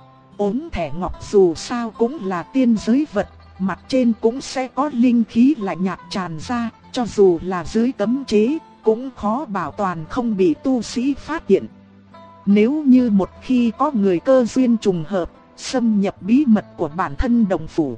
Ốm thẻ ngọc dù sao cũng là tiên giới vật, mặt trên cũng sẽ có linh khí lạnh nhạt tràn ra, cho dù là dưới cấm chế, cũng khó bảo toàn không bị tu sĩ phát hiện. Nếu như một khi có người cơ duyên trùng hợp, xâm nhập bí mật của bản thân đồng phủ,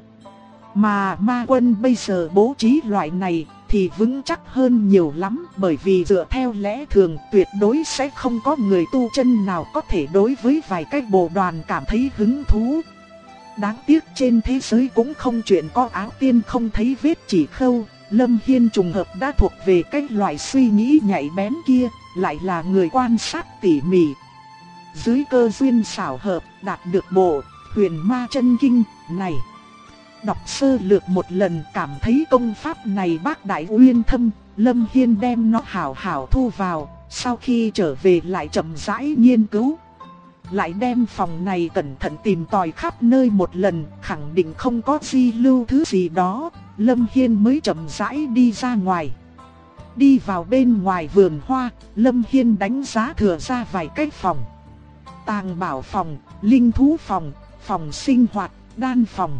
mà Ma Quân bây giờ bố trí loại này thì vững chắc hơn nhiều lắm, bởi vì dựa theo lẽ thường tuyệt đối sẽ không có người tu chân nào có thể đối với vài cái bộ đoàn cảm thấy hứng thú. Đáng tiếc trên thế giới cũng không chuyện có áo tiên không thấy vết chỉ khâu. Lâm Hiên trùng hợp đã thuộc về cái loại suy nghĩ nhạy bén kia, lại là người quan sát tỉ mỉ. Dưới cơ duyên xảo hợp đạt được bộ Huyền Ma Chân Kinh này. Đọc sơ lược một lần cảm thấy công pháp này bác đại uyên thâm, Lâm Hiên đem nó hảo hảo thu vào, sau khi trở về lại chậm rãi nghiên cứu. Lại đem phòng này cẩn thận tìm tòi khắp nơi một lần, khẳng định không có di lưu thứ gì đó, Lâm Hiên mới chậm rãi đi ra ngoài. Đi vào bên ngoài vườn hoa, Lâm Hiên đánh giá thừa ra vài cái phòng. Tàng bảo phòng, linh thú phòng, phòng sinh hoạt, đan phòng.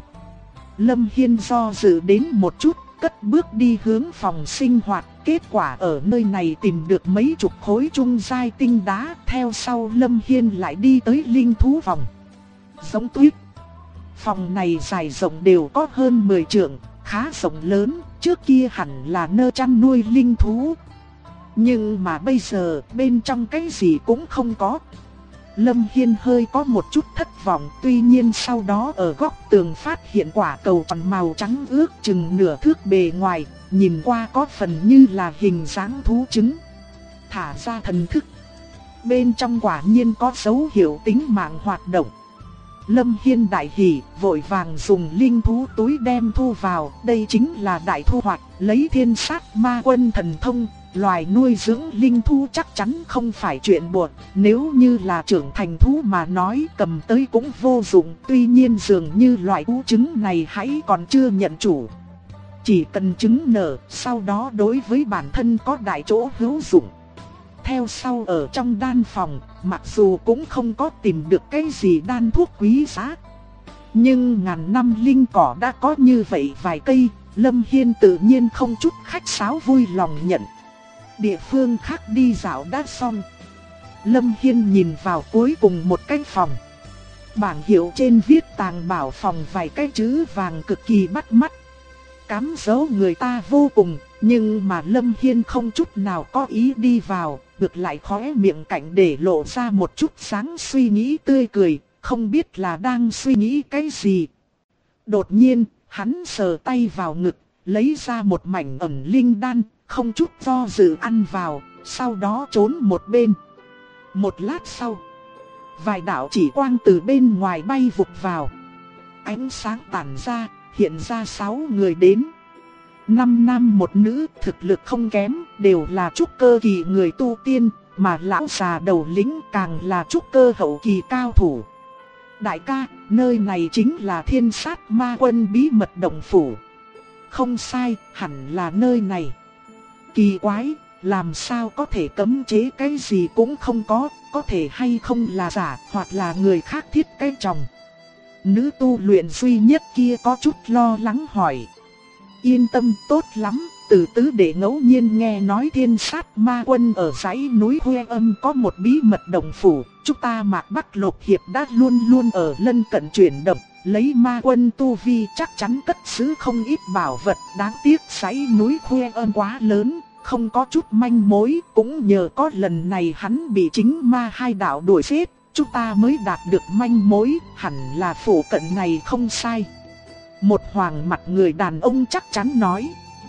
Lâm Hiên do dự đến một chút, cất bước đi hướng phòng sinh hoạt, kết quả ở nơi này tìm được mấy chục khối trung giai tinh đá, theo sau Lâm Hiên lại đi tới linh thú phòng. Giống tuyết. Phòng này dài rộng đều có hơn 10 trượng, khá rộng lớn, trước kia hẳn là nơi chăn nuôi linh thú. Nhưng mà bây giờ bên trong cái gì cũng không có. Lâm Hiên hơi có một chút thất vọng, tuy nhiên sau đó ở góc tường phát hiện quả cầu tròn màu trắng ước chừng nửa thước bề ngoài, nhìn qua có phần như là hình dáng thú trứng. Thả ra thần thức, bên trong quả nhiên có dấu hiệu tính mạng hoạt động. Lâm Hiên đại hỉ, vội vàng dùng linh thú túi đem thu vào, đây chính là đại thu hoạch, lấy Thiên Sát Ma Quân thần thông. Loài nuôi dưỡng linh thú chắc chắn không phải chuyện buồn, nếu như là trưởng thành thú mà nói cầm tới cũng vô dụng, tuy nhiên dường như loại thú trứng này hãy còn chưa nhận chủ. Chỉ cần trứng nở, sau đó đối với bản thân có đại chỗ hữu dụng. Theo sau ở trong đan phòng, mặc dù cũng không có tìm được cái gì đan thuốc quý giá, nhưng ngàn năm linh cỏ đã có như vậy vài cây, Lâm Hiên tự nhiên không chút khách sáo vui lòng nhận. Địa phương khác đi dạo đã xong, Lâm Hiên nhìn vào cuối cùng một cái phòng. Bảng hiệu trên viết tàng bảo phòng vài cái chữ vàng cực kỳ bắt mắt. cám dỗ người ta vô cùng, nhưng mà Lâm Hiên không chút nào có ý đi vào, ngược lại khóe miệng cạnh để lộ ra một chút sáng suy nghĩ tươi cười, không biết là đang suy nghĩ cái gì. Đột nhiên, hắn sờ tay vào ngực, lấy ra một mảnh ẩn linh đan, không chút do dự ăn vào, sau đó trốn một bên. Một lát sau, vài đạo chỉ quang từ bên ngoài bay vụt vào. Ánh sáng tản ra, hiện ra 6 người đến. 5 nam một nữ, thực lực không kém, đều là trúc cơ kỳ người tu tiên, mà lão già đầu lĩnh càng là trúc cơ hậu kỳ cao thủ. Đại ca, nơi này chính là Thiên Sát Ma Quân bí mật động phủ. Không sai, hẳn là nơi này. Kỳ quái, làm sao có thể cấm chế cái gì cũng không có thể hay không là giả, hoặc là người khác thiết cái chồng. Nữ tu luyện duy nhất kia có chút lo lắng hỏi. Yên tâm, tốt lắm, từ tứ để ngẫu nhiên nghe nói Thiên Sát Ma Quân ở dãy núi Huê Âm có một bí mật động phủ. Chúng ta Mạc Bắc Lục Hiệp đã luôn luôn ở lân cận chuyển động, lấy Ma Quân tu vi chắc chắn cất giữ không ít bảo vật. Đáng tiếc dãy núi Huê Âm quá lớn, không có chút manh mối, cũng nhờ có lần này hắn bị chính ma hai đạo đuổi giết, chúng ta mới đạt được manh mối, hẳn là phủ cận này không sai. Một hoàng mặt người đàn ông chắc chắn nói.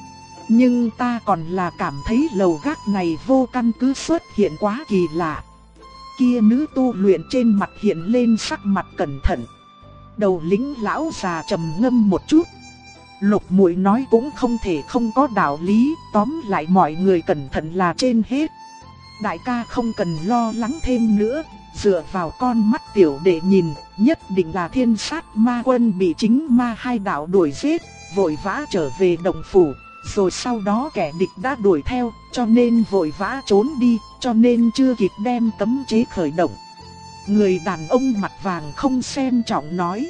Nhưng ta còn là cảm thấy lầu gác này vô căn cứ xuất hiện quá kỳ lạ. Kia nữ tu luyện trên mặt hiện lên sắc mặt cẩn thận. Đầu lĩnh lão già trầm ngâm một chút. Lục Muội nói cũng không thể không có đạo lý, tóm lại mọi người cẩn thận là trên hết. Đại ca không cần lo lắng thêm nữa, dựa vào con mắt tiểu đệ nhìn, nhất định là Thiên Sát Ma Quân bị chính ma hai đạo đuổi giết, vội vã trở về động phủ, rồi sau đó kẻ địch đã đuổi theo, cho nên vội vã trốn đi, cho nên chưa kịp đem cấm chế khởi động. Người đàn ông mặt vàng không xem trọng nói.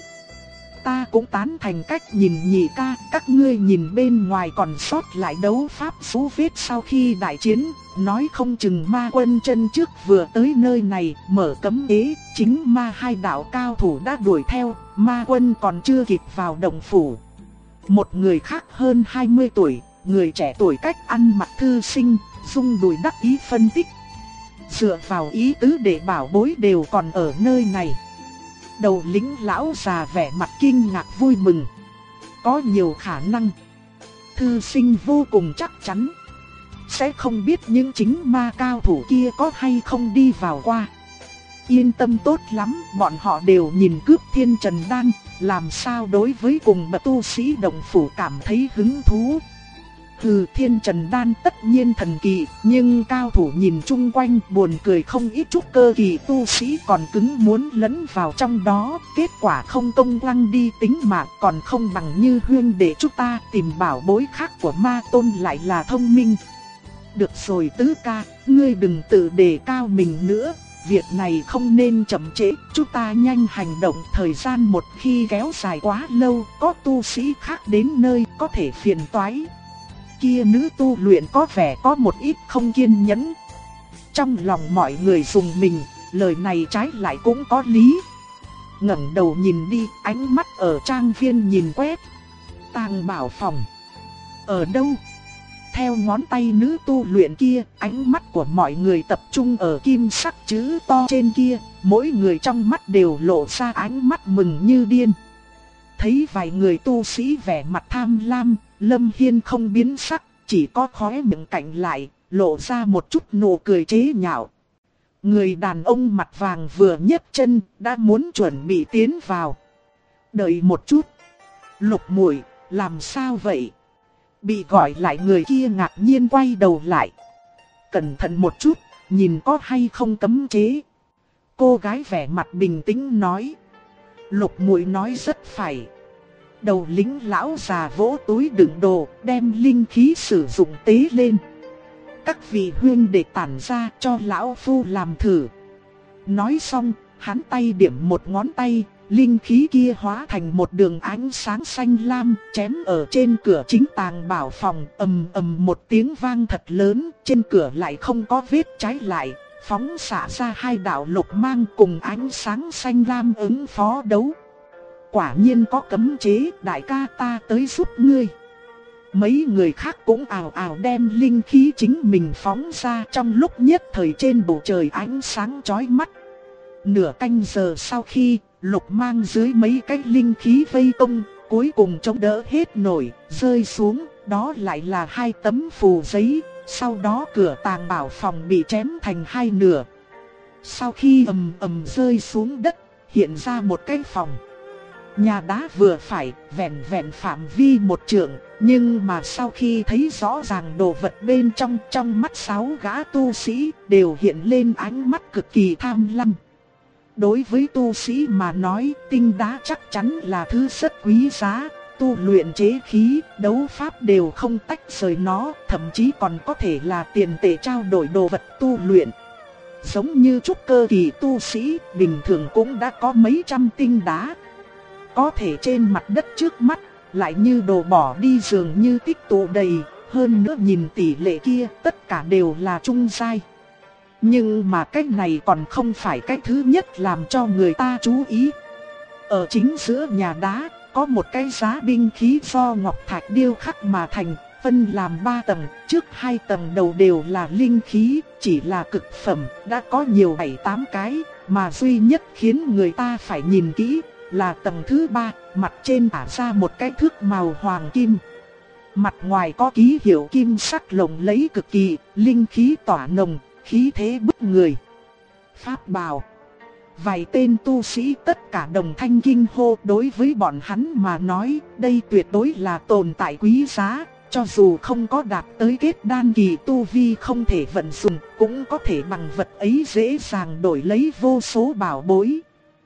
Ta cũng tán thành cách nhìn nhị ca, các ngươi nhìn bên ngoài còn sót lại đấu pháp số vết sau khi đại chiến, nói không chừng Ma Quân chân trước vừa tới nơi này, mở cấm chế, chính ma hai đạo cao thủ đã đuổi theo, Ma Quân còn chưa kịp vào động phủ. Một người khác hơn 20 tuổi, người trẻ tuổi cách ăn mặc thư sinh, rung đùi đắc ý phân tích. Dựa vào ý tứ để bảo bối đều còn ở nơi này. Đầu lĩnh lão già vẻ mặt kinh ngạc vui mừng. Có nhiều khả năng. Thư sinh vô cùng chắc chắn. Sẽ không biết những chính ma cao thủ kia có hay không đi vào qua. Yên tâm tốt lắm, bọn họ đều nhìn cướp Thiên Trần Đan, làm sao đối với cùng bậc tu sĩ động phủ cảm thấy hứng thú. Hừ, Thiên Trần Đan tất nhiên thần kỳ, nhưng cao thủ nhìn chung quanh buồn cười không ít chút cơ kỳ tu sĩ còn cứng muốn lấn vào trong đó, kết quả không công lăng đi tính mạng còn không bằng như huyên để chúng ta tìm bảo bối khác của ma tôn lại là thông minh. Được rồi tứ ca, ngươi đừng tự đề cao mình nữa, việc này không nên chậm trễ, chúng ta nhanh hành động, thời gian một khi kéo dài quá lâu, có tu sĩ khác đến nơi có thể phiền toái. Kia nữ tu luyện có vẻ có một ít không kiên nhẫn. Trong lòng mọi người dùng mình, lời này trái lại cũng có lý. Ngẩng đầu nhìn đi, ánh mắt ở trang viên nhìn quét. Tàng bảo phòng. Ở đâu? Theo ngón tay nữ tu luyện kia, ánh mắt của mọi người tập trung ở kim sắc chữ to trên kia, mỗi người trong mắt đều lộ ra ánh mắt mừng như điên. Thấy vài người tu sĩ vẻ mặt tham lam, Lâm Hiên không biến sắc, chỉ có khóe miệng cạnh lại, lộ ra một chút nụ cười chế nhạo. Người đàn ông mặt vàng vừa nhấc chân, đã muốn chuẩn bị tiến vào. Đợi một chút. Lục Muội, làm sao vậy? Bị gọi lại người kia ngạc nhiên quay đầu lại. Cẩn thận một chút, nhìn có hay không cấm chế. Cô gái vẻ mặt bình tĩnh nói. Lục Muội nói rất phải. Đầu lĩnh lão già vỗ túi đựng đồ, đem linh khí sử dụng tế lên. Các vị huynh đệ tản ra cho lão phu làm thử. Nói xong, hắn tay điểm một ngón tay, linh khí kia hóa thành một đường ánh sáng xanh lam, chém ở trên cửa chính tàng bảo phòng, ầm ầm một tiếng vang thật lớn, trên cửa lại không có vết trái lại, phóng xạ ra hai đạo lục mang cùng ánh sáng xanh lam ứng phó đấu. Quả nhiên có cấm chế, đại ca ta tới giúp ngươi. Mấy người khác cũng ào ào đem linh khí chính mình phóng ra, trong lúc nhất thời trên bầu trời ánh sáng chói mắt. Nửa canh giờ sau khi Lục Mang dưới mấy cái linh khí vây công, cuối cùng chống đỡ hết nổi, rơi xuống, đó lại là 2 tấm phù giấy. Sau đó cửa tàng bảo phòng bị chém thành 2 nửa. Sau khi ầm ầm rơi xuống đất, hiện ra một cái phòng. Nhà đá vừa phải, vẹn vẹn phạm vi 1 trượng, nhưng mà sau khi thấy rõ ràng đồ vật bên trong, trong mắt 6 gã tu sĩ đều hiện lên ánh mắt cực kỳ tham lam. Đối với tu sĩ mà nói, tinh đá chắc chắn là thứ rất quý giá. Tu luyện chế khí, đấu pháp đều không tách rời nó, thậm chí còn có thể là tiền tệ trao đổi đồ vật tu luyện. Giống như trúc cơ kỳ tu sĩ, bình thường cũng đã có mấy trăm tinh đá. Có thể trên mặt đất trước mắt, lại như đồ bỏ đi dường như tích tụ đầy, hơn nữa nhìn tỷ lệ kia, tất cả đều là trung giai. Nhưng mà cái này còn không phải cái thứ nhất làm cho người ta chú ý. Ở chính giữa nhà đá, có một cái giá binh khí do ngọc thạch điêu khắc mà thành, phân làm 3 tầng, trước 2 tầng đầu đều là linh khí, chỉ là cực phẩm, đã có nhiều 7-8 cái, mà duy nhất khiến người ta phải nhìn kỹ là tầng thứ 3, mặt trên tả ra một cái thước màu hoàng kim. Mặt ngoài có ký hiệu kim sắc lộng lẫy cực kỳ, linh khí tỏa nồng, khí thế bức người. Pháp bào. Vài tên tu sĩ tất cả đồng thanh kinh hô, đối với bọn hắn mà nói, đây tuyệt đối là tồn tại quý giá, cho dù không có đạt tới kết đan kỳ tu vi không thể vận dụng, cũng có thể bằng vật ấy dễ dàng đổi lấy vô số bảo bối.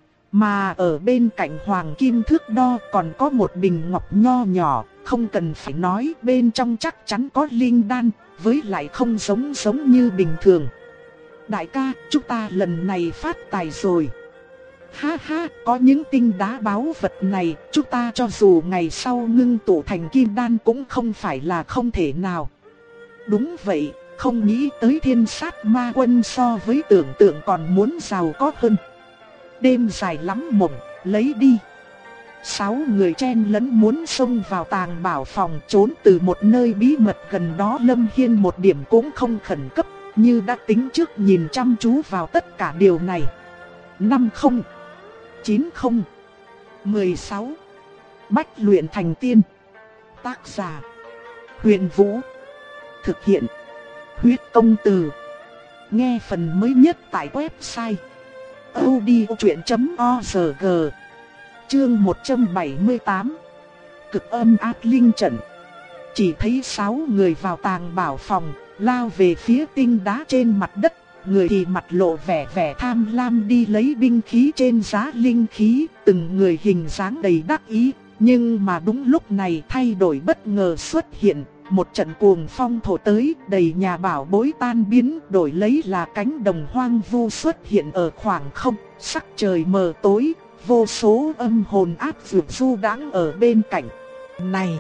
Mà ở bên cạnh hoàng kim thước đo còn có một bình ngọc nho nhỏ, không cần phải nói, bên trong chắc chắn có linh đan, với lại không giống như bình thường. Đại ca, chúng ta lần này phát tài rồi. Ha ha, có những tinh đá báu vật này, chúng ta cho dù ngày sau ngưng tụ thành kim đan cũng không phải là không thể nào. Đúng vậy, không nghĩ tới Thiên Sát Ma Quân so với tưởng tượng còn muốn giàu có hơn. Đêm dài lắm mộng, lấy đi. 6 người chen lấn muốn xông vào tàng bảo phòng, trốn từ một nơi bí mật gần đó. Lâm Hiên một điểm cũng không khẩn cấp, như đã tính trước, nhìn chăm chú vào tất cả điều này. 50, 90, 16. Bách luyện thành tiên. Tác giả: Huyền Vũ. Thực hiện: Huyết Công Từ. Nghe phần mới nhất tại website audiochuyện.org. Chương 178. Cực âm ác linh trận. Chỉ thấy 6 người vào tàng bảo phòng, lao về phía tinh đá trên mặt đất. Người thì mặt lộ vẻ tham lam đi lấy binh khí trên giá linh khí, từng người hình dáng đầy đắc ý. Nhưng mà đúng lúc này thay đổi bất ngờ xuất hiện, một trận cuồng phong thổi tới, đầy nhà bảo bối tan biến, đổi lấy là cánh đồng hoang vu xuất hiện ở khoảng không. Sắc trời mờ tối, vô số âm hồn ác dược du đãng ở bên cạnh. Này!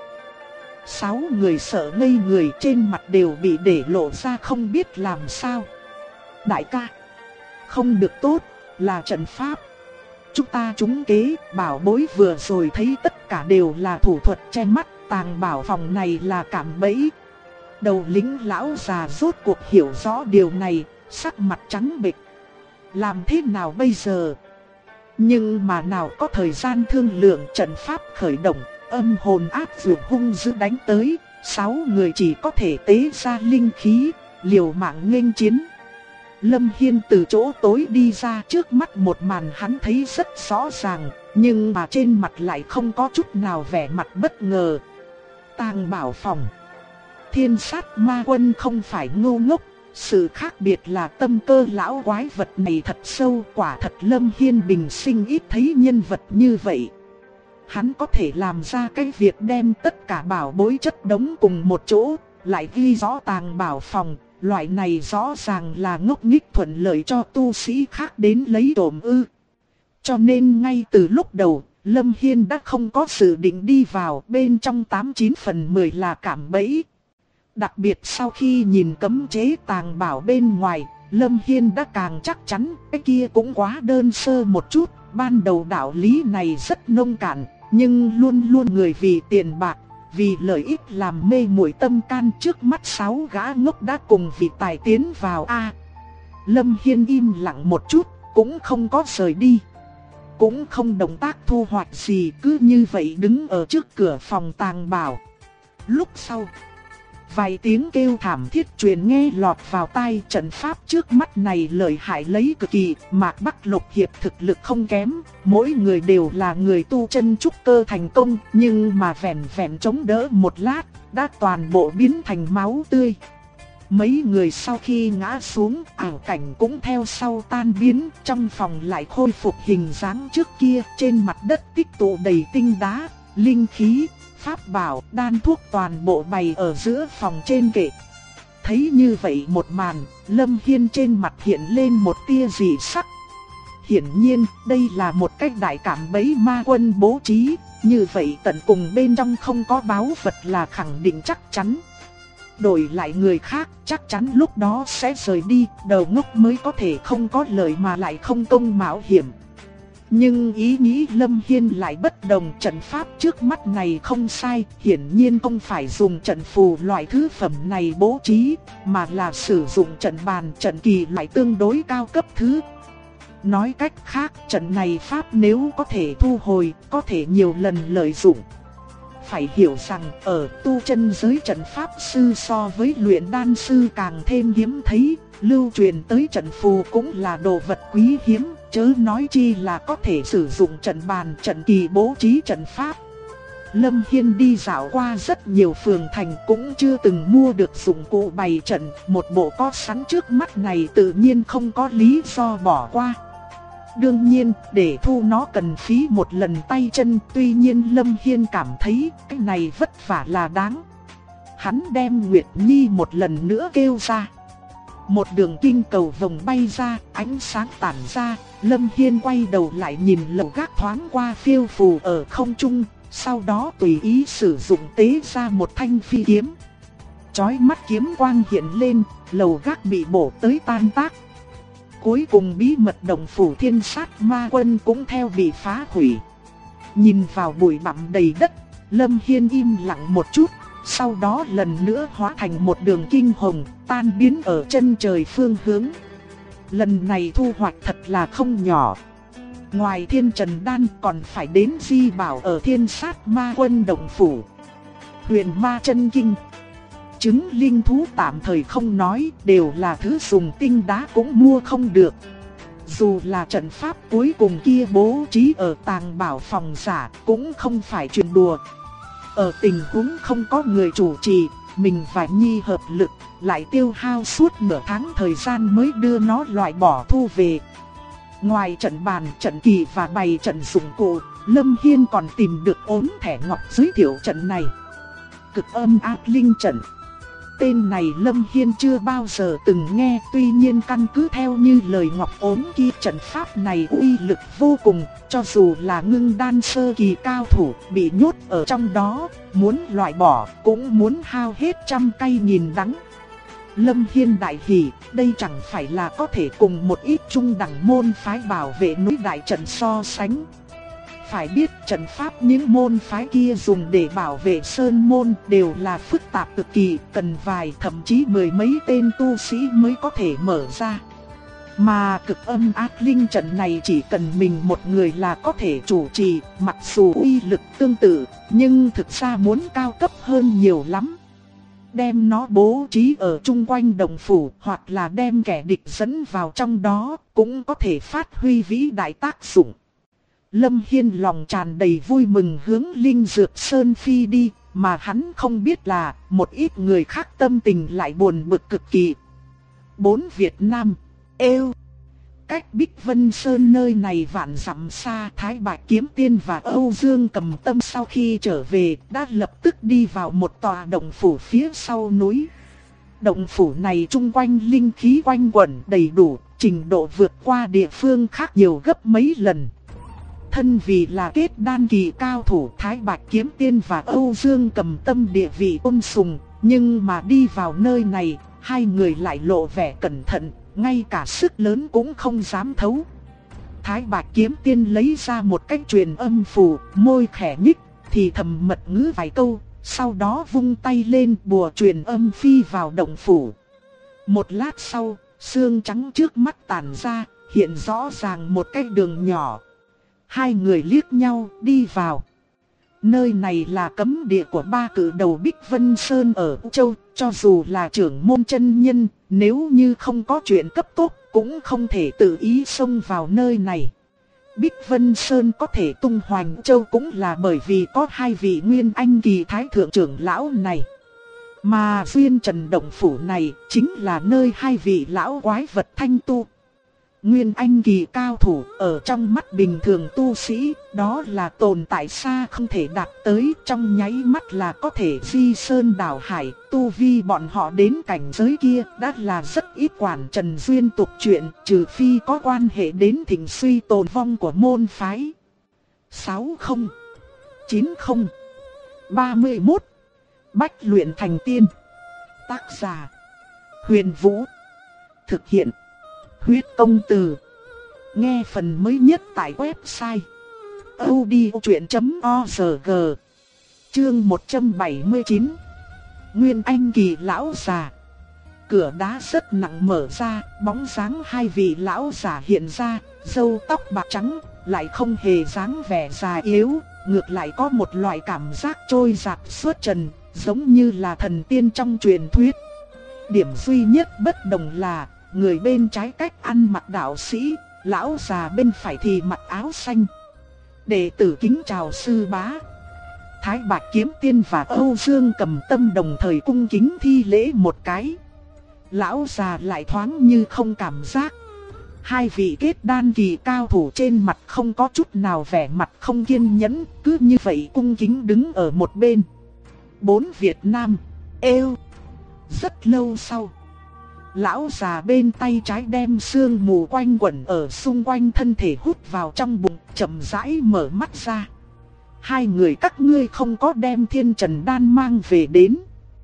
6 người sợ ngây người, trên mặt đều bị để lộ ra không biết làm sao. Đại ca! Không được tốt, là trận pháp. Chúng ta trúng kế, bảo bối vừa rồi thấy tất cả đều là thủ thuật che mắt, tàng bảo phòng này là cạm bẫy. Đầu lính lão già rốt cuộc hiểu rõ điều này, sắc mặt trắng bệch. Làm thế nào bây giờ? Nhưng mà nào có thời gian thương lượng, trận pháp khởi động, âm hồn ác dược hung dữ đánh tới, 6 người chỉ có thể tế ra linh khí, liều mạng nghênh chiến. Lâm Hiên từ chỗ tối đi ra, trước mắt một màn hắn thấy rất rõ ràng, nhưng mà trên mặt lại không có chút nào vẻ mặt bất ngờ. Tàng bảo phòng. Thiên Sát Ma Quân không phải ngu ngốc, sự khác biệt là tâm cơ lão quái vật này thật sâu. Quả thật Lâm Hiên bình sinh ít thấy nhân vật như vậy. Hắn có thể làm ra cái việc đem tất cả bảo bối chất đống cùng một chỗ, lại ghi rõ tàng bảo phòng. Loại này rõ ràng là ngốc nghếch thuận lợi cho tu sĩ khác đến lấy trộm ư. Cho nên ngay từ lúc đầu, Lâm Hiên đã không có dự định đi vào, bên trong 89 phần 10 là cạm bẫy. Đặc biệt sau khi nhìn cấm chế tàng bảo bên ngoài, Lâm Hiên đã càng chắc chắn cái kia cũng quá đơn sơ một chút. Ban đầu đạo lý này rất nông cạn, nhưng luôn luôn người vì tiền bạc, vì lợi ích làm mê muội tâm can, trước mắt 6 gã ngốc đã cùng vị tài tiến vào Lâm Hiên im lặng một chút, cũng không có rời đi, cũng không động tác thu hoạch gì, cứ như vậy đứng ở trước cửa phòng tàng bảo. Lúc sau, vài tiếng kêu thảm thiết truyền nghe lọt vào tai. Trận pháp trước mắt này lợi hại lấy cực kỳ, Mạc Bắc Lục Hiệp thực lực không kém, mỗi người đều là người tu chân trúc cơ thành công, nhưng mà vẹn vẹn chống đỡ một lát, đã toàn bộ biến thành máu tươi. Mấy người sau khi ngã xuống, ảo cảnh cũng theo sau tan biến, trong phòng lại khôi phục hình dáng trước kia, trên mặt đất tích tụ đầy tinh đá, linh khí, pháp bảo, đan thuốc toàn bộ bày ở giữa phòng trên kệ. Thấy như vậy một màn, Lâm Hiên trên mặt hiện lên một tia dị sắc. Hiển nhiên, đây là một cách đại cảm bẫy ma quân bố trí, như vậy tận cùng bên trong không có báu vật là khẳng định chắc chắn. Đổi lại người khác, chắc chắn lúc đó sẽ rời đi, đầu ngốc mới có thể không có lời mà lại không công mạo hiểm. Nhưng ý nghĩ Lâm Hiên lại bất đồng, trận pháp trước mắt này không sai, hiển nhiên không phải dùng trận phù loại thứ phẩm này bố trí, mà là sử dụng trận bàn, trận kỳ loại tương đối cao cấp thứ. Nói cách khác, trận này pháp nếu có thể thu hồi, có thể nhiều lần lợi dụng. Phải hiểu rằng, ở tu chân giới trận pháp sư so với luyện đan sư càng thêm hiếm thấy, lưu truyền tới trận phù cũng là đồ vật quý hiếm, chớ nói chi là có thể sử dụng trận bàn, trận kỳ bố trí trận pháp. Lâm Hiên đi dạo qua rất nhiều phường thành cũng chưa từng mua được dụng cụ bày trận, một bộ có sẵn trước mắt này tự nhiên không có lý do bỏ qua. Đương nhiên, để thu nó cần phí một lần tay chân, tuy nhiên Lâm Hiên cảm thấy cái này vất vả là đáng. Hắn đem Nguyệt Nhi một lần nữa kêu ra. Một đường kinh cầu vòng bay ra, ánh sáng tản ra, Lâm Hiên quay đầu lại nhìn lầu gác thoáng qua phiêu phù ở không trung, sau đó tùy ý sử dụng tế ra một thanh phi kiếm. Chói mắt kiếm quang hiện lên, lầu gác bị bổ tới tan tác. Cuối cùng bí mật động phủ Thiên Sát Ma Quân cũng theo bị phá hủy. Nhìn vào bụi bặm đầy đất, Lâm Hiên im lặng một chút, sau đó lần nữa hóa thành một đường kinh hồng, tan biến ở chân trời phương hướng. Lần này thu hoạch thật là không nhỏ. Ngoài Thiên Trần Đan còn phải đến di bảo ở Thiên Sát Ma Quân động phủ. Huyền Ma Chân Kinh, trứng linh thú tạm thời không nói, đều là thứ dùng tinh đá cũng mua không được. Dù là trận pháp cuối cùng kia bố trí ở tàng bảo phòng giả cũng không phải chuyện đùa. Ở tình huống không có người chủ trì, mình và Nhi hợp lực, lại tiêu hao suốt nửa tháng thời gian mới đưa nó loại bỏ thu về. Ngoài trận bàn, trận kỳ và bày trận dụng cụ, Lâm Hiên còn tìm được ốn thẻ ngọc giới thiệu trận này. Cực âm ác linh trận. Tên này Lâm Hiên chưa bao giờ từng nghe, tuy nhiên căn cứ theo như lời ngọc ốm kia, trận pháp này uy lực vô cùng, cho dù là ngưng đan sơ kỳ cao thủ bị nhốt ở trong đó, muốn loại bỏ cũng muốn hao hết trăm cây nghìn đắng. Lâm Hiên đại hỉ, đây chẳng phải là có thể cùng một ít trung đẳng môn phái bảo vệ núi đại trận so sánh. Phải biết trận pháp những môn phái kia dùng để bảo vệ sơn môn đều là phức tạp cực kỳ, cần vài thậm chí mười mấy tên tu sĩ mới có thể mở ra. Mà cực âm ác linh trận này chỉ cần mình một người là có thể chủ trì, mặc dù uy lực tương tự, nhưng thực ra muốn cao cấp hơn nhiều lắm. Đem nó bố trí ở chung quanh động phủ hoặc là đem kẻ địch dẫn vào trong đó cũng có thể phát huy vĩ đại tác dụng. Lâm Hiên lòng tràn đầy vui mừng hướng Linh Dược Sơn phi đi, mà hắn không biết là một ít người khác tâm tình lại buồn bực cực kỳ. 4 Việt Nam, Eo. Cách Bích Vân Sơn nơi này vạn dặm xa, Thái Bạch Kiếm Tiên và Âu Dương Cầm Tâm sau khi trở về đã lập tức đi vào một tòa động phủ phía sau núi. Động phủ này chung quanh linh khí quanh quẩn đầy đủ, trình độ vượt qua địa phương khác nhiều gấp mấy lần. Thân vì là kết đan kỳ cao thủ, Thái Bạch Kiếm Tiên và Âu Dương Cầm Tâm địa vị tôn sùng, nhưng mà đi vào nơi này, hai người lại lộ vẻ cẩn thận, ngay cả sức lớn cũng không dám thấu. Thái Bạch Kiếm Tiên lấy ra một cách truyền âm phù, môi khẽ nhích, thì thầm mật ngữ vài câu, Sau đó vung tay lên, bùa truyền âm phi vào động phủ. Một lát sau, xương trắng trước mắt tản ra, hiện rõ ràng một cái đường nhỏ. Hai người liếc nhau, đi vào. Nơi này là cấm địa của ba cự đầu Bích Vân Sơn ở U Châu, cho dù là trưởng môn chân nhân, nếu như không có chuyện cấp tốc, cũng không thể tự ý xông vào nơi này. Bích Vân Sơn có thể tung hoành châu cũng là bởi vì có hai vị Nguyên Anh kỳ thái thượng trưởng lão này. Mà Duyên Trần Động Phủ này chính là nơi hai vị lão quái vật thanh tu. Nguyên Anh kỳ cao thủ ở trong mắt bình thường tu sĩ, đó là tồn tại xa không thể đạt tới, trong nháy mắt là có thể di sơn đảo hải. Tu vi bọn họ đến cảnh giới kia đã là rất ít quản trần duyên tục chuyện, trừ phi có quan hệ đến thịnh suy tồn vong của môn phái. 60 90 31 Bách luyện thành tiên. Tác giả Huyền Vũ. Thực hiện Huyết Công Từ. Nghe phần mới nhất tại website audiochuyện.org. Chương 179. Nguyên Anh kỳ lão già. Cửa đá rất nặng mở ra, bóng dáng hai vị lão già hiện ra, râu tóc bạc trắng, lại không hề dáng vẻ già yếu, ngược lại có một loại cảm giác trôi dạt xuất trần, giống như là thần tiên trong truyền thuyết. Điểm duy nhất bất đồng là, người bên trái cách ăn mặc đạo sĩ, lão già bên phải thì mặc áo xanh. Đệ tử kính chào sư bá. Thái Bạch Kiếm Tiên và Âu Dương Cầm Tâm đồng thời cung kính thi lễ một cái. Lão già lại thoáng như không cảm giác. Hai vị kết đan kỳ cao thủ trên mặt không có chút nào vẻ mặt không kiên nhẫn, cứ như vậy cung kính đứng ở một bên. 4 Việt Nam, eo. Rất lâu sau, lão già bên tay trái đem sương mù quanh quẩn ở xung quanh thân thể hút vào trong bụng, chậm rãi mở mắt ra. Hai người các ngươi không có đem Thiên Trần Đan mang về đến.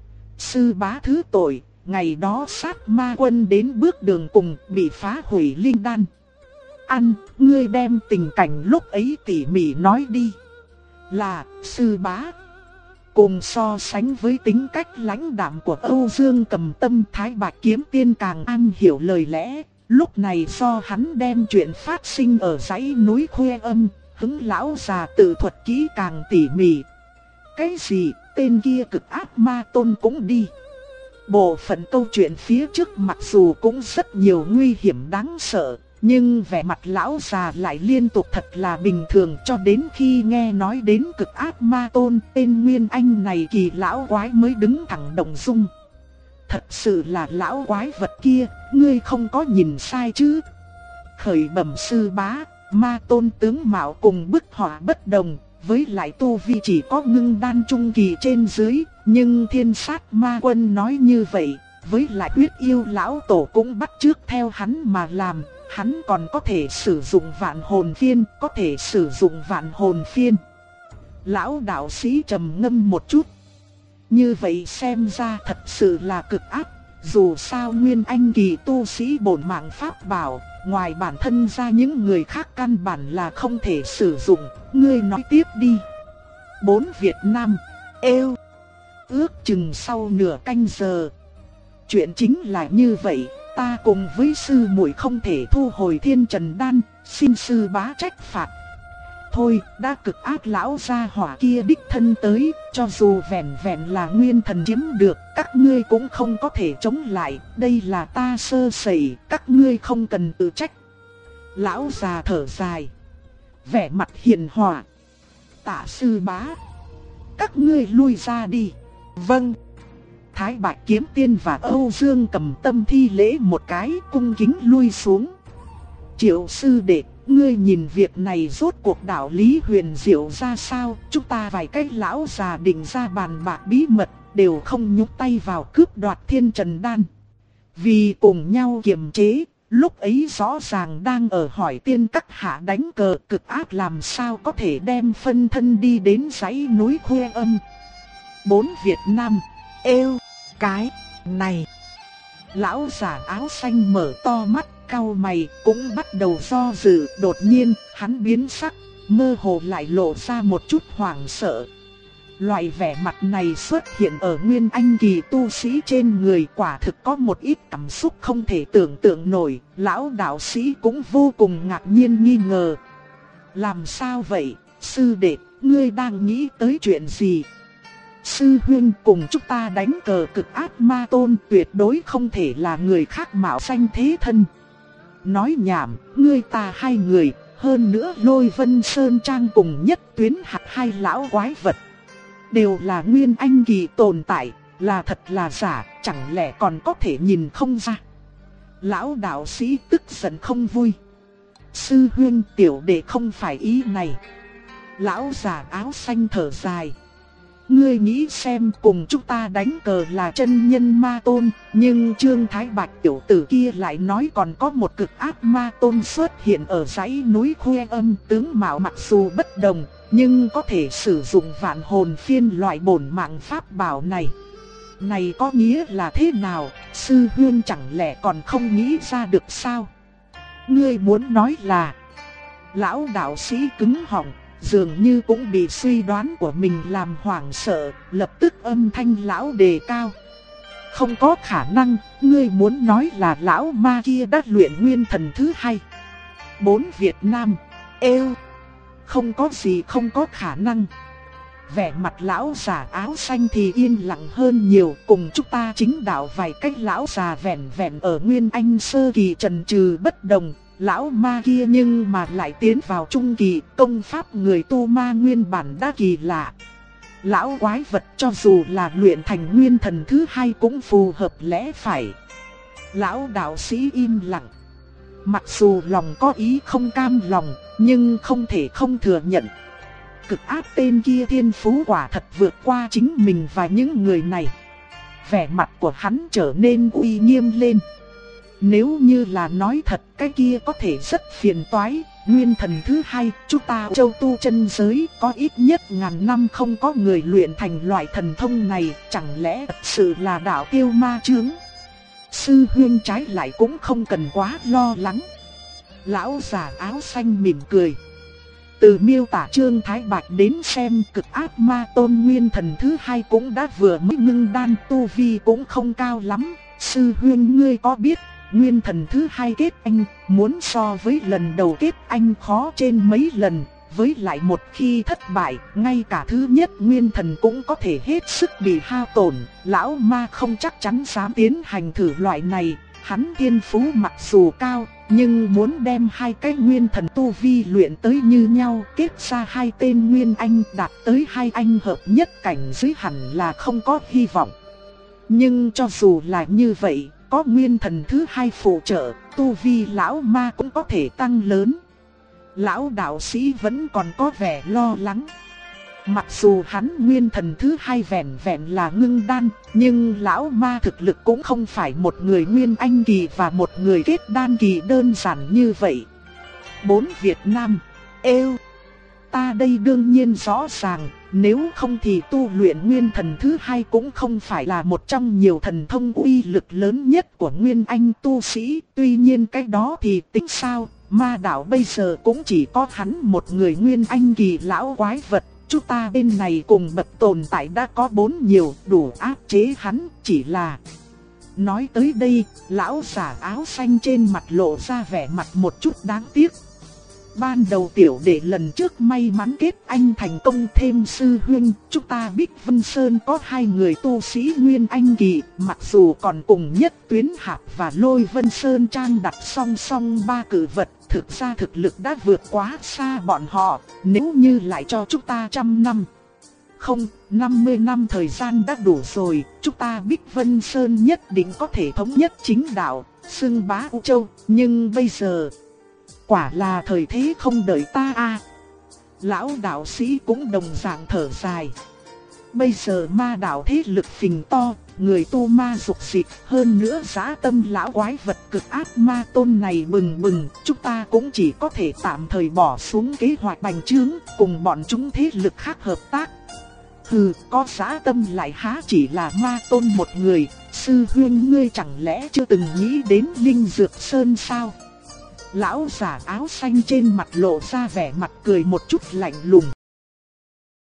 Sư bá thứ tội, ngày đó sát ma quân đến bước đường cùng bị phá hủy linh đan. Ăn, ngươi đem tình cảnh lúc ấy tỉ mỉ nói đi. Là, sư bá. Cùng so sánh với tính cách lãnh đạm của Âu Dương Cầm Tâm, Thái Bạch Kiếm Tiên càng am hiểu lời lẽ. Lúc này do hắn đem chuyện phát sinh ở dãy núi Khuê Âm, hứng lão già tự thuật kỹ càng tỉ mỉ. Cái gì, tên kia cực ác ma tôn cũng đi. Bộ phận câu chuyện phía trước mặc dù cũng rất nhiều nguy hiểm đáng sợ, nhưng vẻ mặt lão già lại liên tục thật là bình thường, cho đến khi nghe nói đến cực ác ma tôn, tên Nguyên Anh này kỳ lão quái mới đứng thẳng động dung. Thật sự là lão quái vật kia, ngươi không có nhìn sai chứ? Khởi bẩm sư bá, ma tôn tướng mạo cùng bức họa bất đồng, với lại tu vi chỉ có ngưng đan trung kỳ trên dưới, nhưng thiên sát ma quân nói như vậy, với lại huyết yêu lão tổ cũng bắt chước theo hắn mà làm, hắn còn có thể sử dụng vạn hồn phiên, có thể sử dụng vạn hồn phiên. Lão đạo sĩ trầm ngâm một chút. Như vậy xem ra thật sự là cực ác, dù sao Nguyên Anh kỳ tu sĩ bổn mạng pháp bảo, ngoài bản thân ra những người khác căn bản là không thể sử dụng, ngươi nói tiếp đi. 4 Việt Nam, eo. Ước chừng sau nửa canh giờ. Chuyện chính là như vậy, ta cùng với sư muội không thể thu hồi Thiên Trần Đan, xin sư bá trách phạt. Thôi, đã cực ác lão gia hỏa kia đích thân tới, cho dù vẹn vẹn là nguyên thần chiếm được, các ngươi cũng không có thể chống lại, đây là ta sơ sẩy, các ngươi không cần tự trách. Lão già thở dài, vẻ mặt hiền hòa. Tạ sư bá, các ngươi lui ra đi. Vâng. Thái Bạch Kiếm Tiên và Âu Dương Cầm Tâm thi lễ một cái, cung kính lui xuống. Triệu sư đệ, ngươi nhìn việc này rốt cuộc đạo lý huyền diệu ra sao? Chúng ta vài cái lão già định ra bàn bạc bí mật, đều không nhúc tay vào cướp đoạt Thiên Trần Đan. Vì cùng nhau kiềm chế, lúc ấy rõ ràng đang ở hỏi tiên các hạ đánh cờ, cực ác làm sao có thể đem phân thân đi đến dãy núi Khuê Âm. 4 Việt Nam, eo. Cái này, lão già áo xanh mở to mắt, cau mày, cũng bắt đầu do dự. Đột nhiên, hắn biến sắc, mơ hồ lại lộ ra một chút hoảng sợ. Loại vẻ mặt này xuất hiện ở Nguyên Anh kỳ tu sĩ trên người, quả thực có một ít cảm xúc không thể tưởng tượng nổi. Lão đạo sĩ cũng vô cùng ngạc nhiên nghi ngờ. Làm sao vậy, sư đệ, ngươi đang nghĩ tới chuyện gì? Sư huynh, cùng chúng ta đánh cờ cực ác ma tôn, tuyệt đối không thể là người khác mạo danh thế thân. Nói nhảm, ngươi ta hai người, hơn nữa Lôi Vân Sơn Trang cùng Nhất Tuyến Hạc hai lão quái vật, đều là Nguyên Anh kỳ tồn tại, là thật là giả, chẳng lẽ còn có thể nhìn không ra? Lão đạo sĩ tức giận không vui. Sư huynh, tiểu đệ không phải ý này. Lão già áo xanh thở dài. Ngươi nghĩ xem, cùng chúng ta đánh cờ là chân nhân ma tôn, nhưng Trương Thái Bạch tiểu tử kia lại nói còn có một cực ác ma tôn xuất hiện ở dãy núi Khuê Âm, tướng mạo mặc dù bất đồng, nhưng có thể sử dụng vạn hồn phiên loại bổn mạng pháp bảo này. Này có nghĩa là thế nào, sư huynh chẳng lẽ còn không nghĩ ra được sao? Ngươi muốn nói là... Lão đạo sĩ cứng họng, dường như cũng bị suy đoán của mình làm hoảng sợ, lập tức âm thanh lão đề cao. Không có khả năng, ngươi muốn nói là lão ma kia đã luyện nguyên thần thứ hai. 4 Việt Nam, êu, không có gì không có khả năng. Vẻ mặt lão già áo xanh thì yên lặng hơn nhiều, cùng chúng ta chính đạo vài cách lão già vẹn vẹn ở Nguyên Anh sơ kỳ trần trừ bất đồng. Lão ma kia nhưng mà lại tiến vào trung kỳ, công pháp người tu ma nguyên bản đã kỳ lạ. Lão quái vật cho dù là luyện thành nguyên thần thứ hai cũng phù hợp lẽ phải. Lão đạo sĩ im lặng. Mặc dù lòng có ý không cam lòng, nhưng không thể không thừa nhận. Cực ác tên kia thiên phú quả thật vượt qua chính mình và những người này. Vẻ mặt của hắn trở nên uy nghiêm lên. Nếu như là nói thật, cái kia có thể rất phiền toái. Nguyên thần thứ hai, chúng ta châu tu chân giới có ít nhất ngàn năm không có người luyện thành loại thần thông này, chẳng lẽ thật sự là đạo tiêu ma chướng? Sư huynh trái lại cũng không cần quá lo lắng. Lão già áo xanh mỉm cười. Từ miêu tả Trương Thái Bạch đến xem, cực ác ma tôn nguyên thần thứ hai cũng đã vừa mới ngưng đan, tu vi cũng không cao lắm. Sư huynh ngươi có biết, nguyên thần thứ hai kết anh, muốn so với lần đầu kết anh khó trên mấy lần, với lại một khi thất bại, ngay cả thứ nhất nguyên thần cũng có thể hết sức bị hao tổn. Lão ma không chắc chắn dám tiến hành thử loại này, hắn thiên phú mặc dù cao, nhưng muốn đem hai cái nguyên thần tu vi luyện tới như nhau, kết ra hai tên nguyên anh đạt tới hai anh hợp nhất cảnh giới hẳn là không có hy vọng. Nhưng cho dù là như vậy, có nguyên thần thứ hai phụ trợ, tu vi lão ma cũng có thể tăng lớn. Lão đạo sĩ vẫn còn có vẻ lo lắng. Mặc dù hắn nguyên thần thứ hai vẹn vẹn là ngưng đan, nhưng lão ma thực lực cũng không phải một người nguyên anh kỳ và một người kết đan kỳ đơn giản như vậy. 4 Việt Nam, êu, ta đây đương nhiên rõ ràng, nếu không thì tu luyện nguyên thần thứ hai cũng không phải là một trong nhiều thần thông uy lực lớn nhất của nguyên anh tu sĩ. Tuy nhiên cái đó thì tính sao, ma đạo bây giờ cũng chỉ có hắn một người nguyên anh kỳ lão quái vật. Chúng ta bên này cùng bậc tồn tại đã có 4 nhiều, đủ áp chế hắn, chỉ là... Nói tới đây, lão già áo xanh trên mặt lộ ra vẻ mặt một chút đáng tiếc. Ban đầu tiểu đệ lần trước may mắn kết anh thành công thêm sư huynh, chúng ta Bích Vân Sơn có 2 người tu sĩ nguyên anh kỳ, mặc dù còn cùng Nhất Tuyến Hạc và Lôi Vân Sơn Trang đặt song song 3 cử vật, thực ra thực lực đã vượt quá xa bọn họ. Nếu như lại cho chúng ta 100 năm, không, 50 năm thời gian đã đủ rồi, chúng ta Bích Vân Sơn nhất định có thể thống nhất chính đạo, xưng bá U Châu. Nhưng bây giờ, quả là thời thế không đợi ta a. Lão đạo sĩ cũng đồng dạng thở dài. Bây giờ ma đạo thế lực phình to, người tu ma dục dịch, hơn nữa dã tâm lão quái vật cực ác ma tôn này bừng bừng, chúng ta cũng chỉ có thể tạm thời bỏ xuống kế hoạch bành trướng, cùng bọn chúng thế lực khác hợp tác. Hừ, có dã tâm lại há chỉ là ma tôn một người, sư huynh ngươi chẳng lẽ chưa từng nghĩ đến Linh Dược Sơn sao? Lão già áo xanh trên mặt lộ ra vẻ mặt cười một chút lạnh lùng.